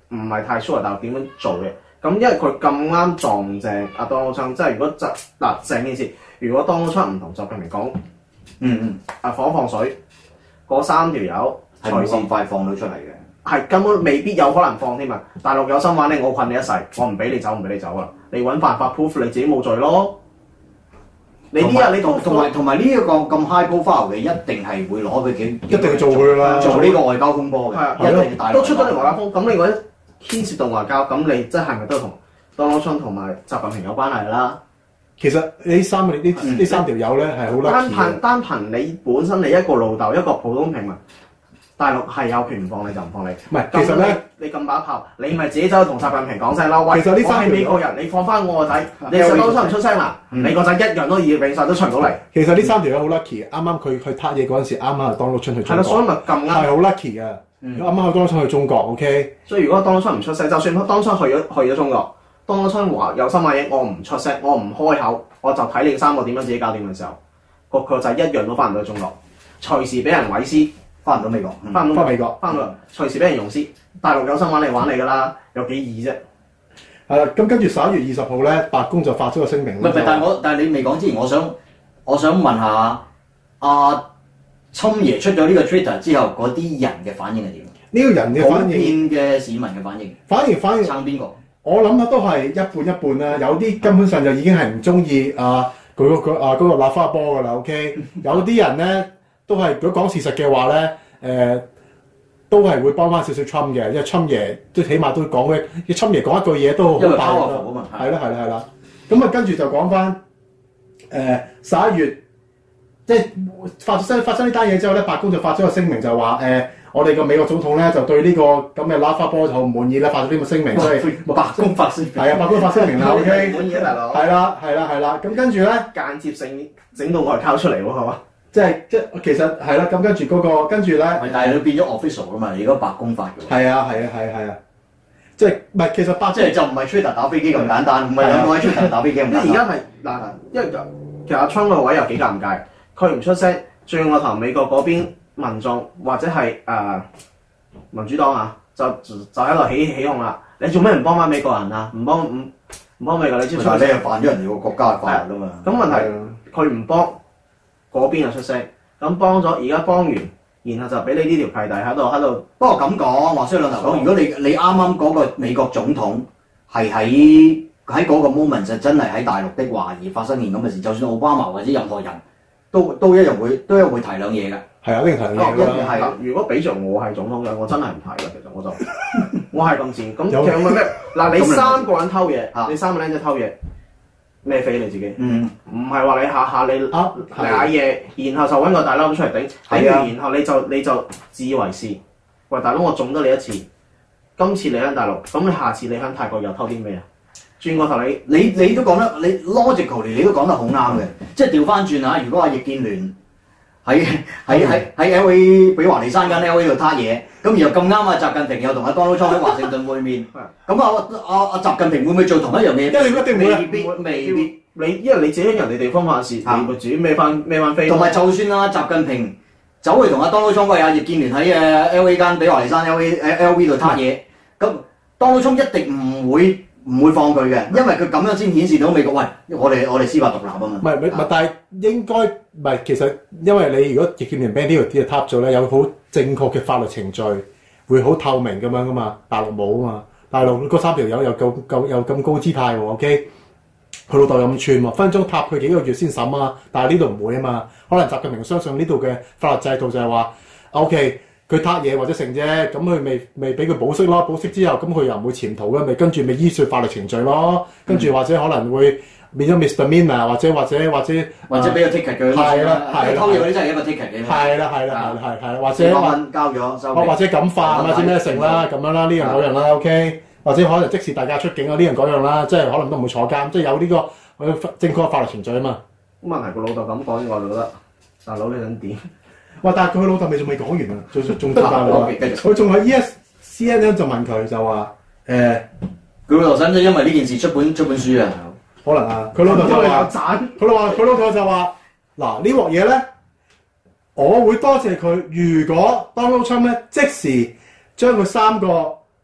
[SPEAKER 4] 唔係太 sure 大陸點樣做嘅。咁因為佢咁啱撞正阿 Donald Trump，即係如果就嗱成件事，如果 Donald Trump唔同習近平講，
[SPEAKER 3] 嗯嗯，
[SPEAKER 4] 啊放放水，嗰三條友
[SPEAKER 3] 係冇咁快放到出嚟嘅，
[SPEAKER 4] 係根本未必有可能放添啊！大陸有心玩你，我困你一世，我唔俾你走，唔俾你走啊！你揾辦法 proof 你自己冇罪咯。你呢日你
[SPEAKER 3] 同同埋同埋呢一個咁 high profile 嘅，一定係會攞佢幾
[SPEAKER 5] 一定做佢啦，
[SPEAKER 3] 做呢個外交風波嘅，
[SPEAKER 4] 係啊，
[SPEAKER 3] 一定大陸
[SPEAKER 4] 都出咗嚟外交風。咁你如果牽涉到外交，咁你即係咪都同 Donald Trump 同埋習近平有關係啦？
[SPEAKER 5] 其實呢三呢呢、嗯、三條友咧係好 lucky 嘅。
[SPEAKER 4] 單憑單憑你本身你一個老豆一個普通平民，大陸係有權唔放你就唔放你。
[SPEAKER 5] 唔係，其實咧
[SPEAKER 4] 你咁把炮，你咪自己走去同習近平講聲啦。喂，
[SPEAKER 5] 其實呢三
[SPEAKER 4] 我係美國人，你放翻我個仔，你實當初唔出聲啦，嗯、你個仔一樣都以永世都出唔到嚟。
[SPEAKER 5] 其實呢三條友好 lucky，啱啱佢去撻嘢嗰陣時，啱啱係 Donald Trump 去中國。係啦，
[SPEAKER 4] 所以咪咁啱。
[SPEAKER 5] 係好 lucky 嘅。啱啱去 Donald Trump 去中國 ，OK。
[SPEAKER 4] 所以如果 Donald Trump 唔出聲，就算 Donald Trump 去咗去咗中國 ，Donald Trump 話有心買嘢，我唔出聲，我唔開口，我就睇你三個點樣自己搞掂嘅時候，個個仔一樣都翻唔到中國，隨時俾人毀屍。
[SPEAKER 3] 翻唔到美國，
[SPEAKER 4] 翻唔
[SPEAKER 5] 到美國，
[SPEAKER 4] 翻到隨時俾人溶屍。大陸有心玩你玩你㗎啦，有幾易啫？
[SPEAKER 5] 係啦，咁跟住十一月二十號咧，白宮就發咗個聲明。
[SPEAKER 3] 唔係唔係，但係我但係你未講之前，我想我想問下阿侵爺出咗呢個 Twitter 之後，嗰啲人嘅反應係點？
[SPEAKER 5] 呢個人嘅反應，
[SPEAKER 3] 普遍嘅市民嘅反應，
[SPEAKER 5] 反而反而
[SPEAKER 3] 撐邊個？
[SPEAKER 5] 我諗下都係一半一半啦。有啲根本上就已經係唔中意啊佢個佢啊嗰個喇花波㗎啦。OK， 有啲人咧都係如果講事實嘅話咧，誒、呃。都係會幫翻少少 Trump 嘅，因為 Trump 爺都起碼都講嘅，Trump 爺講一句嘢都好大啦。係啦係啦係啦，咁啊跟住就講翻誒十一月，即係發生發生呢單嘢之後咧，白宮就發咗個聲明就話誒、呃，我哋個美國總統咧就對呢、呢個咁嘅喇花波就好唔滿意啦，發咗呢個聲明，所以
[SPEAKER 4] 白宮發聲明
[SPEAKER 5] 係啊，白宮發聲明啦 ，OK，
[SPEAKER 4] 滿意啊大佬，
[SPEAKER 5] 係啦係啦係啦，咁跟住咧
[SPEAKER 4] 間接性整到外交出嚟喎，係嘛？
[SPEAKER 5] 即係即係其實係啦，咁跟住嗰個跟住咧，
[SPEAKER 3] 但係佢變咗 official 啊嘛，而家白宮發嘅。
[SPEAKER 5] 係啊係啊係啊係啊，即係唔係其實白
[SPEAKER 3] 即係就唔係 Twitter 打飛機咁簡單，唔係兩個喺 Twitter 打飛機咁簡單。
[SPEAKER 4] 而家係嗱，因為其實阿 Trump 個位又幾尷尬，佢唔出聲，轉個頭美國嗰邊民眾或者係誒、呃、民主黨啊，就就喺度起起哄啦。你做咩唔幫翻美國人啊？唔幫唔唔幫美國，你知唔知？
[SPEAKER 3] 但係你又犯咗人哋個國家嘅法律㗎嘛。
[SPEAKER 4] 咁問題佢唔幫。嗰邊就出聲，咁幫咗，而家幫完，然後就俾你呢條契弟喺度喺度。
[SPEAKER 3] 不過咁講，話雖兩頭講，如果你你啱啱嗰個美國總統係喺喺嗰個 moment 就真係喺大陸的話而發生件咁嘅事，就算奧巴馬或者任何人都都一樣會都一樣會提兩嘢嘅。
[SPEAKER 5] 係啊，一定提兩嘢
[SPEAKER 4] 啦。如果俾着我係總統嘅，我真係唔提嘅。其實我就我係咁賤。咁其實咩？嗱，你三個人偷嘢，你三個僆仔偷嘢。咩飛你自己？嗯，唔係話你下下你賴嘢，然後就揾個大佬出嚟頂，頂完然後你就你就自以為是。喂，大佬我中得你一次，今次你喺大陸，咁你下次你喺泰國又偷啲咩啊？轉個頭你
[SPEAKER 3] 你你都講得你 logically 你都講得好啱嘅，即係調翻轉嚇。如果阿易建聯喺喺喺喺 L A 比華利山間 L A 度撻嘢，咁然後咁啱啊習近平又同阿 Donald Trump 喺華盛頓會面，咁啊阿阿習近平會唔會做同一樣嘢？
[SPEAKER 5] 一定一定會
[SPEAKER 3] 未必未必。
[SPEAKER 4] 你因為你自己喺人哋地方犯事，你咪自己孭翻孭翻飛。
[SPEAKER 3] 同埋就算啊習近平走去同阿 Donald Trump 喂阿易建聯喺誒 L A 間比華利山 L A L V 度撻嘢，咁 Donald Trump 一定唔會。唔會放佢嘅，因為佢咁樣先顯示到美國，喂，我哋我哋司法獨立啊嘛。
[SPEAKER 5] 唔係唔係，但係應該唔係，其實因為你如果易建聯 ban 呢條啲嘢撻咗咧，有好正確嘅法律程序，會好透明咁樣噶嘛。大陸冇啊嘛，大陸嗰三條友又夠夠又咁高姿態喎 ，OK？ 佢老豆又咁串喎，分鐘撻佢幾個月先審啊，但係呢度唔會啊嘛。可能習近平相信呢度嘅法律制度就係話 ，OK。佢撻嘢或者成啫，咁佢未未俾佢保釋咯，保釋之後咁佢又唔會潛逃嘅，咪跟住咪依據法律程序咯，跟住或者可能會變咗 misdemeanor 或者或者或者
[SPEAKER 3] 或者俾個 ticket 佢，
[SPEAKER 5] 係啦係啦，
[SPEAKER 3] 偷嘢嗰啲真係一個 ticket 嘅，
[SPEAKER 5] 係啦係啦係係係，或者
[SPEAKER 3] 話交咗收，
[SPEAKER 5] 或者感化啊或者咩成啦咁樣啦，呢樣嗰樣啦 OK， 或者可能即時大家出境啊呢樣嗰樣啦，即係可能都唔會坐監，即係有呢個正確嘅法律程序啊嘛。
[SPEAKER 4] 咁問題個老豆咁講，我就覺得大佬你想點？
[SPEAKER 5] 哇！但係佢老豆未仲未講完啊，仲仲仲大話，佢仲喺 E S C N N 就問佢就話誒，
[SPEAKER 3] 佢老豆使唔使因為呢件事出本出本書啊？
[SPEAKER 5] 可能啊，佢老豆就話佢老話佢老豆就話嗱呢鑊嘢咧，我會多謝佢。如果 Donald Trump 咧即時將佢三個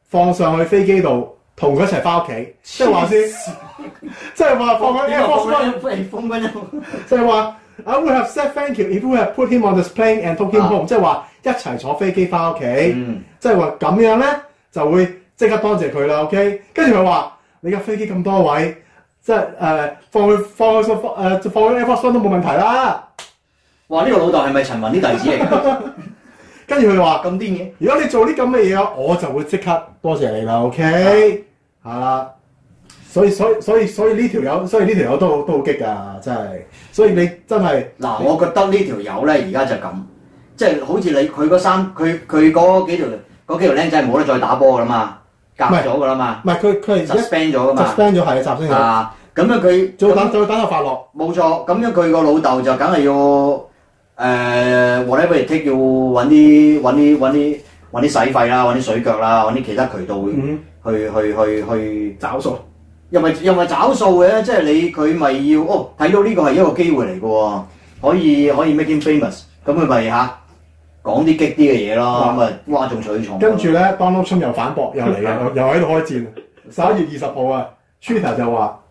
[SPEAKER 5] 放上去飛機度，同佢一齊翻屋企，即係話先，即係話放緊 Air Force One，
[SPEAKER 3] 封軍一
[SPEAKER 5] 即係話 I would have said thank you if you have put him on this plane and took him home，即係話一齊坐飛機翻屋企，即係話咁樣咧就會即刻多謝佢啦 ，OK？ 跟住佢話你架飛機咁多位，即係誒、呃、放去放去放誒放去 Air Force One 都冇問題啦。
[SPEAKER 3] 哇！呢、這個老豆係咪陳雲啲弟子嚟㗎？
[SPEAKER 5] 跟住佢話
[SPEAKER 3] 咁癲嘅，
[SPEAKER 5] 如果你做啲咁嘅嘢，我就會即刻多謝你啦 ，OK？ 係啦，所以所以所以所以呢條友，所以呢條友都都好激㗎，真係。所以你真係
[SPEAKER 3] 嗱，我覺得呢條友咧而家就咁，即係好似你佢嗰三佢佢嗰幾條嗰幾條僆仔冇得再打波㗎啦嘛，隔咗㗎啦嘛。
[SPEAKER 5] 唔係佢佢係
[SPEAKER 3] suspend 咗㗎嘛
[SPEAKER 5] ，suspend 咗係暫時
[SPEAKER 3] 啊，咁樣佢
[SPEAKER 5] 再等再等到發落。
[SPEAKER 3] 冇錯，咁樣佢個老豆就梗係要。誒 whatever it take 要揾啲揾啲揾啲揾啲使費啦，揾啲水腳啦，揾啲其他渠道去、嗯、去去去去
[SPEAKER 5] 找數，
[SPEAKER 3] 又咪又咪找數嘅，即係你佢咪要哦睇到呢個係一個機會嚟嘅喎，可以可以 make him famous， 咁佢咪嚇講啲激啲嘅嘢咯，咁啊嘩眾取寵。
[SPEAKER 5] 跟住咧 Donald Trump 又反駁又嚟啊，又喺度開戰。十一月二十號啊 ，Twitter 就話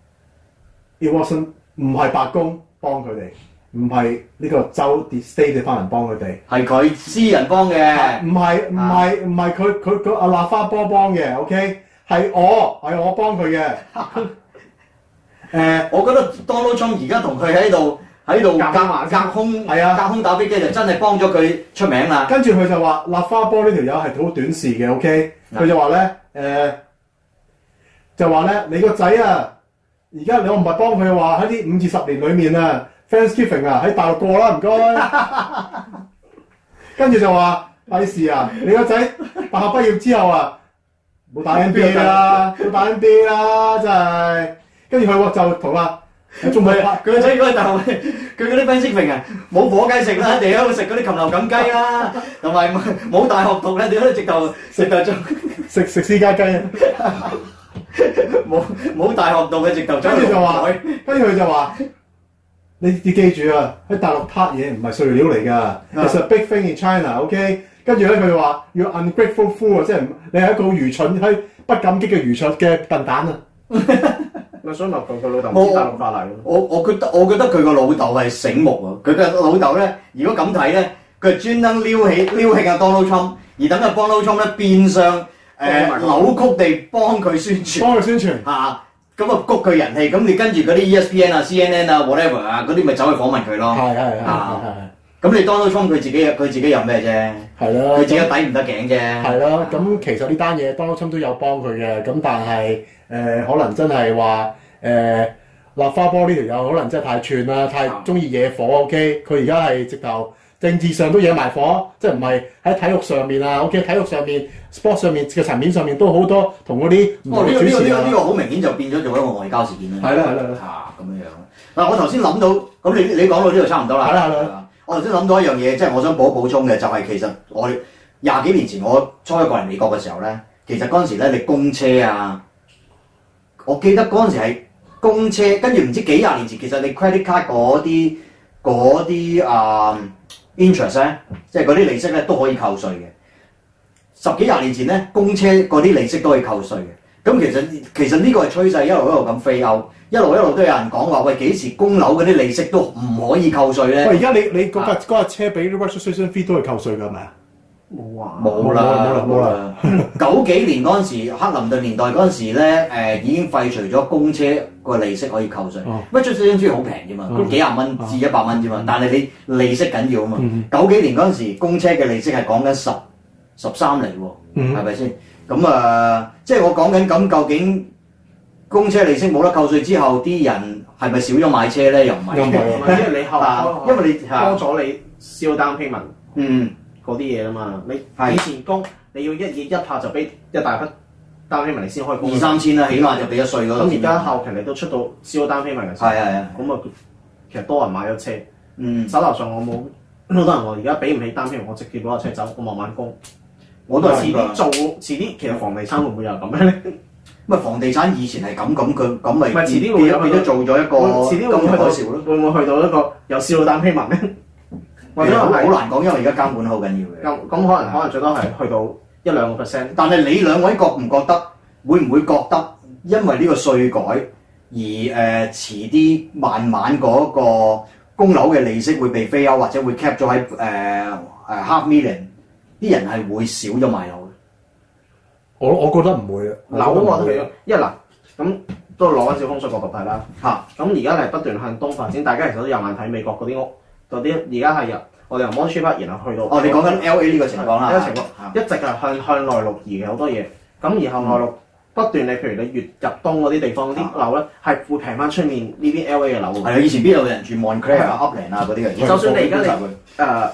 [SPEAKER 5] It wasn't 唔係白宮幫佢哋。唔係呢個州 state 嘅班人幫佢哋，
[SPEAKER 3] 係佢私人幫嘅。
[SPEAKER 5] 唔係唔係唔係佢佢佢阿立花波幫嘅 ，OK？ 係我係我幫佢嘅。誒、呃，
[SPEAKER 3] 我覺得 Donald Trump 而家同佢喺度喺度隔隔空係啊，隔空打飛機就真係幫咗佢出名啦。
[SPEAKER 5] 跟住佢就話立花波呢條友係好短視嘅 ，OK？ 佢就話咧誒，就話咧你個仔啊，而家你我唔係幫佢嘅話喺呢五至十年裡面啊。Thanksgiving 啊，喺大陸過啦，唔該。跟住就話費事啊，你個仔大學畢業之後啊，冇打 N B A 啦，冇打 N B A 啦，真係。跟住佢就同啦，仲未佢
[SPEAKER 3] 個仔嗰個大學，佢嗰啲 Thanksgiving 啊，冇火雞食啦，你喺度食嗰啲禽流感雞啦，同埋冇大學讀咧，你喺度直頭食就做
[SPEAKER 5] 食食私家雞啊。
[SPEAKER 3] 冇冇大學讀嘅直頭。
[SPEAKER 5] 跟住就話，跟住佢就話。你你記住啊，喺大陸撻嘢唔係碎料嚟㗎 ，It's a big thing in China，OK？ 跟住咧佢話要 ungrateful fool 啊，即係你係一個好愚蠢、係不感激嘅愚蠢嘅笨蛋啊！
[SPEAKER 4] 咪所以咪佢個老豆唔知大陸法例咯。
[SPEAKER 3] 我我覺得我覺得佢個老豆係醒目喎，佢嘅老豆咧，如果咁睇咧，佢係專登撩起撩起阿 Donald Trump， 而等阿 Donald Trump 咧變相誒、呃、扭曲地幫佢宣傳，
[SPEAKER 5] 幫佢宣傳
[SPEAKER 3] 嚇。咁啊，谷佢人氣，咁你跟住嗰啲 E S P N 啊、C N N 啊、whatever 啊，嗰啲咪走去訪問佢咯。
[SPEAKER 5] 係係係係。
[SPEAKER 3] 咁你 Donald Trump 佢自己佢自己有咩啫？係咯。佢自己抵唔得頸啫。
[SPEAKER 5] 係咯。咁其實呢單嘢 Donald Trump 都有幫佢嘅，咁但係誒、呃、可能真係話誒立花波呢條友可能真係太串啦，太中意惹火 OK， 佢而家係直頭政治上都惹埋火，即係唔係喺體育上面啊 OK， 體育上面。sport 上面嘅層面上面都好多同嗰啲唔同嘅主持啊。呢個呢個呢個好明顯就變咗做一個外交事件啦。 係啦係啦
[SPEAKER 3] 嚇咁樣樣。嗱我頭先諗到，咁你你講到呢度差唔多啦。係啦係啦。我頭先諗到一樣嘢，即係我想補補充嘅，就係其實我廿幾年前我初一過嚟美國嘅時候咧，其實嗰陣時咧你公車啊，我記得嗰陣時係公車，跟住唔知幾廿年前，其實你 credit card 嗰啲嗰啲啊 interest 咧，即係嗰啲利息咧都可以扣稅嘅。十幾廿年前咧，公車嗰啲利息都可以扣稅嘅。咁其實其實呢個係趨勢，一路一路咁飛歐，一路一路都有人講話，喂幾時供樓嗰啲利息都唔可以扣稅咧？
[SPEAKER 5] 喂，而家你你嗰架嗰架車俾啲 registration fee 都係扣稅㗎，係咪啊？
[SPEAKER 3] 冇啊！冇啦冇啦冇啦！九幾年嗰陣時，克林頓年代嗰陣時咧，誒、呃、已經廢除咗公車個利息可以扣稅。registration fee 好平啫嘛，都幾廿蚊至一百蚊啫嘛。但係你利息緊要啊嘛。九幾年嗰陣時，公車嘅利息係講緊十。十三厘喎，係咪先？咁啊、呃，即係我講緊咁，究竟公車利息冇得扣稅之後，啲人係咪少咗買車咧？又唔係，
[SPEAKER 4] 因為你後，
[SPEAKER 3] 因為你
[SPEAKER 4] 多咗你燒單 payment，
[SPEAKER 3] 嗯，
[SPEAKER 4] 嗰啲嘢啊嘛。你以前供你要一嘢一下就俾一大筆單 payment 你先開工，
[SPEAKER 3] 二三千啦，起碼就俾咗稅嗰度。
[SPEAKER 4] 咁而家後期你都出到燒單 payment 嘅時候，
[SPEAKER 3] 係係係。
[SPEAKER 4] 咁啊，其實多人買咗車，
[SPEAKER 3] 嗯，
[SPEAKER 4] 手頭上我冇好多人話而家俾唔起單 payment，我直接攞架車走，我慢慢供。
[SPEAKER 3] 我都係
[SPEAKER 4] 遲啲做，遲啲其實房地產會唔會又咁樣咧？
[SPEAKER 3] 咁啊，房地產以前係咁咁佢咁咪，
[SPEAKER 4] 唔係遲啲會變
[SPEAKER 3] 咗做咗一個
[SPEAKER 4] 遲啲會唔會去到會唔會去到一個有燒單 payment 咧？或者好難講，因為而家監管好緊要嘅。 咁咁可能可能最多係去到一兩個 percent。
[SPEAKER 3] 但係你兩位覺唔覺得會唔會覺得因為呢個稅改而誒、呃、遲啲慢慢嗰個供樓嘅利息會被飛歐或者會 cap 咗喺誒誒 half million， 啲人係會少咗買樓嘅？
[SPEAKER 5] 我我覺得唔會啊，
[SPEAKER 4] 樓我覺得因為嗱咁都攞緊小風水角度睇啦嚇。咁而家係不斷向東發展，大家其實都有眼睇美國嗰啲屋嗰啲，而家係由我哋由 Montreal 然後去到
[SPEAKER 3] 哦，你講緊 L A 呢個情況啦，
[SPEAKER 4] 呢個情況一直係向向內陸移嘅好多嘢。咁然後內陸不斷你譬如你越入東嗰啲地方啲樓咧係會平翻出面呢邊 L A 嘅樓喎。係啊，以前邊有人住 Montclair 啊、Upland 啊嗰啲嘅。就算你而家你誒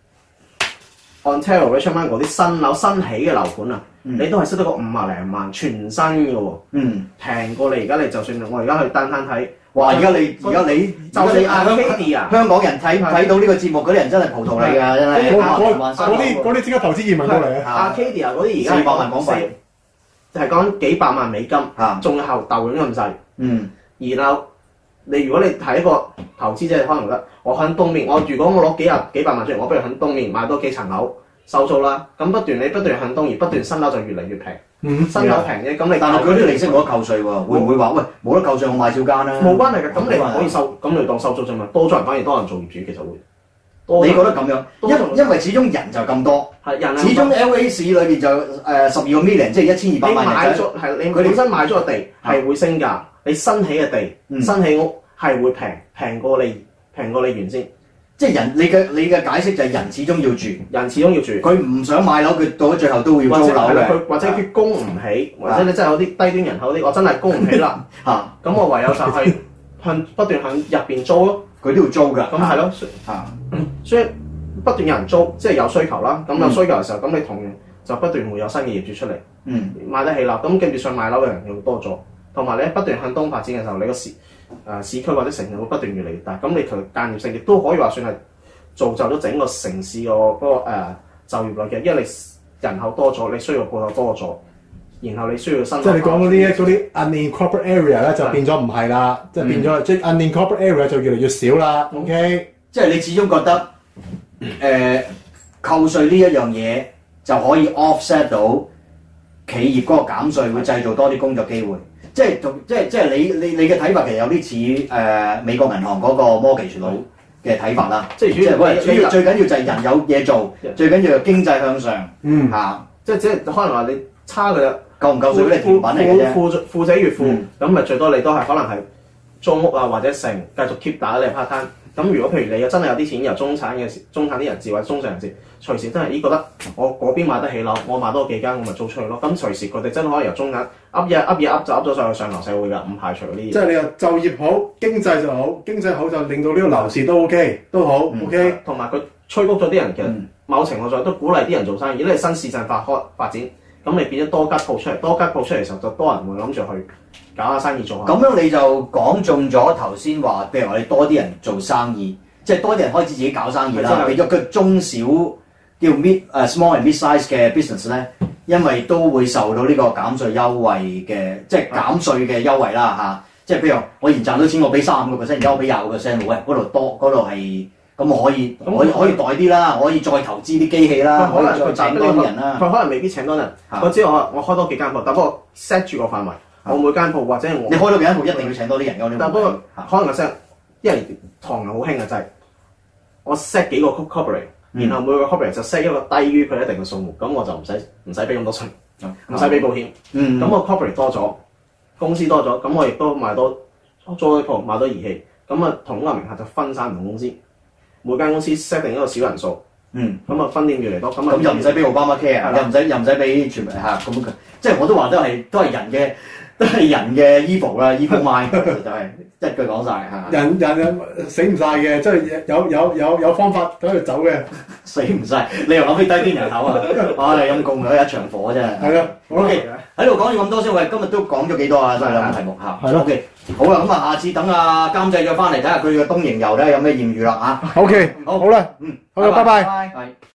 [SPEAKER 4] Ontario 嘅出翻嗰啲新樓新起嘅樓盤啊，你都係識得個五啊零萬全新嘅喎。嗯，平過你而家你就算我而家去單單睇。
[SPEAKER 3] 哇！而家你而家你
[SPEAKER 4] 就算 Arcadia 啊，
[SPEAKER 3] 香港人睇睇到呢個節目嗰啲人真係葡萄嚟㗎，真係
[SPEAKER 5] 嗰啲嗰啲即刻投資移民過嚟
[SPEAKER 4] 啊 ！Arcadia 嗰啲而家
[SPEAKER 3] 四百萬港幣，
[SPEAKER 4] 係講幾百萬美金，仲有後豆咁細。嗯，然後你如果你睇一個投資者，可能覺得我喺東面，我如果我攞幾廿幾百萬出嚟，我不如喺東面買多幾層樓收租啦。咁不斷你不斷向東而不斷新樓就越嚟越平。嗯，新樓平嘅，咁你
[SPEAKER 3] 但係佢啲利息冇得扣稅喎，會唔會話喂冇得扣稅，我買少間啦？
[SPEAKER 4] 冇關係嘅，咁你可以收，咁你當收租啫嘛。多咗人反而多人做業主，其實會。
[SPEAKER 3] 你覺得咁樣？因因為始終人就咁多，
[SPEAKER 4] 係人。
[SPEAKER 3] 始終 L A 市裏邊就誒十二個 million， 即係一千二百萬人。
[SPEAKER 4] 你買咗係你佢本身買咗個地係會升價，你新起嘅地、新起屋係會平平過你平過你原先。
[SPEAKER 3] 即係人，你嘅你嘅解釋就係人始終要住，
[SPEAKER 4] 人始終要住。佢
[SPEAKER 3] 唔想買樓，佢到咗最後都會要租樓嘅。
[SPEAKER 4] 佢或者佢供唔起，或者你真係有啲低端人口啲，我真係供唔起啦。嚇，咁我唯有就係向不斷向入邊租咯。
[SPEAKER 3] 佢都要租㗎。
[SPEAKER 4] 咁係咯，嚇，所以不斷有人租，即係有需求啦。咁有需求嘅時候，咁你同樣就不斷會有新嘅業主出嚟，嗯，買得起樓。咁跟住上買樓嘅人又多咗，同埋你不斷向東發展嘅時候，你個市誒市區或者城市會不斷越嚟越大。咁你佢間接性亦都可以話算係造就咗整個城市個嗰個誒就業率嘅，因為你人口多咗，你需要鋪頭多咗，然後你需要新。
[SPEAKER 5] 即係你講嗰啲嗰啲 unincorporated area 咧，就變咗唔係啦，即係變咗即係 unincorporated area 就越嚟越少啦。OK，
[SPEAKER 3] 即係你始終覺得誒扣稅呢一樣嘢就可以 offset 到企業嗰個減稅，會製造多啲工作機會。即係即係即係你你你嘅睇法其實有啲似誒美國銀行嗰個 mortgage 佬嘅睇法啦，即係主要主要最緊要就係人有嘢做，最緊要經濟向上，嗯嚇，
[SPEAKER 4] 即係即係可能話你差嘅
[SPEAKER 3] 夠唔夠水咧？甜品嚟嘅啫，
[SPEAKER 4] 富富者越富，咁咪最多你都係可能係租屋啊或者成繼續 keep 打你 part time。咁如果譬如你真係有啲錢由中產嘅中產啲人士或者中上人士，隨時真係咦覺得我嗰邊買得起樓，我買多幾間我咪租出去咯。咁隨時佢哋真係可以由中產噏嘢噏嘢噏就噏咗上去上流社會㗎，唔排除呢啲嘢。
[SPEAKER 5] 即係你話就業好，經濟就好，經濟好就令到呢個樓市都 OK 都好 OK。
[SPEAKER 4] 同埋佢催谷咗啲人，其實某程度上都鼓勵啲人做生意。因為新市鎮發開發展，咁你變咗多間鋪出嚟，多間鋪出嚟嘅時候就多人會諗住去搞下生意做下。
[SPEAKER 3] 咁樣你就講中咗頭先話，譬如話你多啲人做生意，即係多啲人開始自己搞生意啦。變咗個中小叫 mid 誒 small and mid size 嘅 business 咧，因為都會受到呢個減稅優惠嘅，即係減稅嘅優惠啦嚇。即係譬如我以前賺到錢，我俾三十五個 percent，而家我俾廿個 percent，喂嗰度多嗰度係咁我可以可以可以袋啲啦，可以再投資啲機器啦，可以再請多啲人啦。
[SPEAKER 4] 佢可能未必請多人，我知我我開多幾間鋪，但不過 set 住個範圍。我每間鋪或者我
[SPEAKER 3] 你開多幾間鋪一定要請多啲人㗎。
[SPEAKER 4] 但不過可能個 set，因為唐人好興嘅就係我 set 幾個 corporate，然後每個 corporate 就 set 一個低於佢一定嘅數目，咁我就唔使唔使俾咁多稅，唔使俾保險。咁我 corporate 多咗，公司多咗，咁我亦都買多租啲鋪，買多儀器，咁啊同一個名下就分散唔同公司，每間公司 set 定一個小人數。嗯，咁啊分店越嚟多，咁啊
[SPEAKER 3] 又唔使俾 Obamacare，又唔使又唔使俾全民嚇咁，即係我都話都係都係人嘅。都係人嘅 evil 啦 ，evil mind 就係一句講晒嚇。
[SPEAKER 5] 人人人死唔晒嘅，即係有有有有方法喺度走嘅，
[SPEAKER 3] 死唔晒。你又諗起低邊人口啊？唉，陰公佢一場火真係。
[SPEAKER 5] 係啊
[SPEAKER 3] ，OK，喺度講咗咁多先，喂，今日都講咗幾多啊？都係兩個題目嚇。
[SPEAKER 5] 係咯
[SPEAKER 3] ，OK，好啦，咁啊，下次等阿監製再翻嚟睇下佢嘅東瀛遊咧有咩豔遇啦嚇。
[SPEAKER 5] OK，好，好啦，
[SPEAKER 3] 嗯，
[SPEAKER 5] 好啦，拜拜。
[SPEAKER 3] 拜。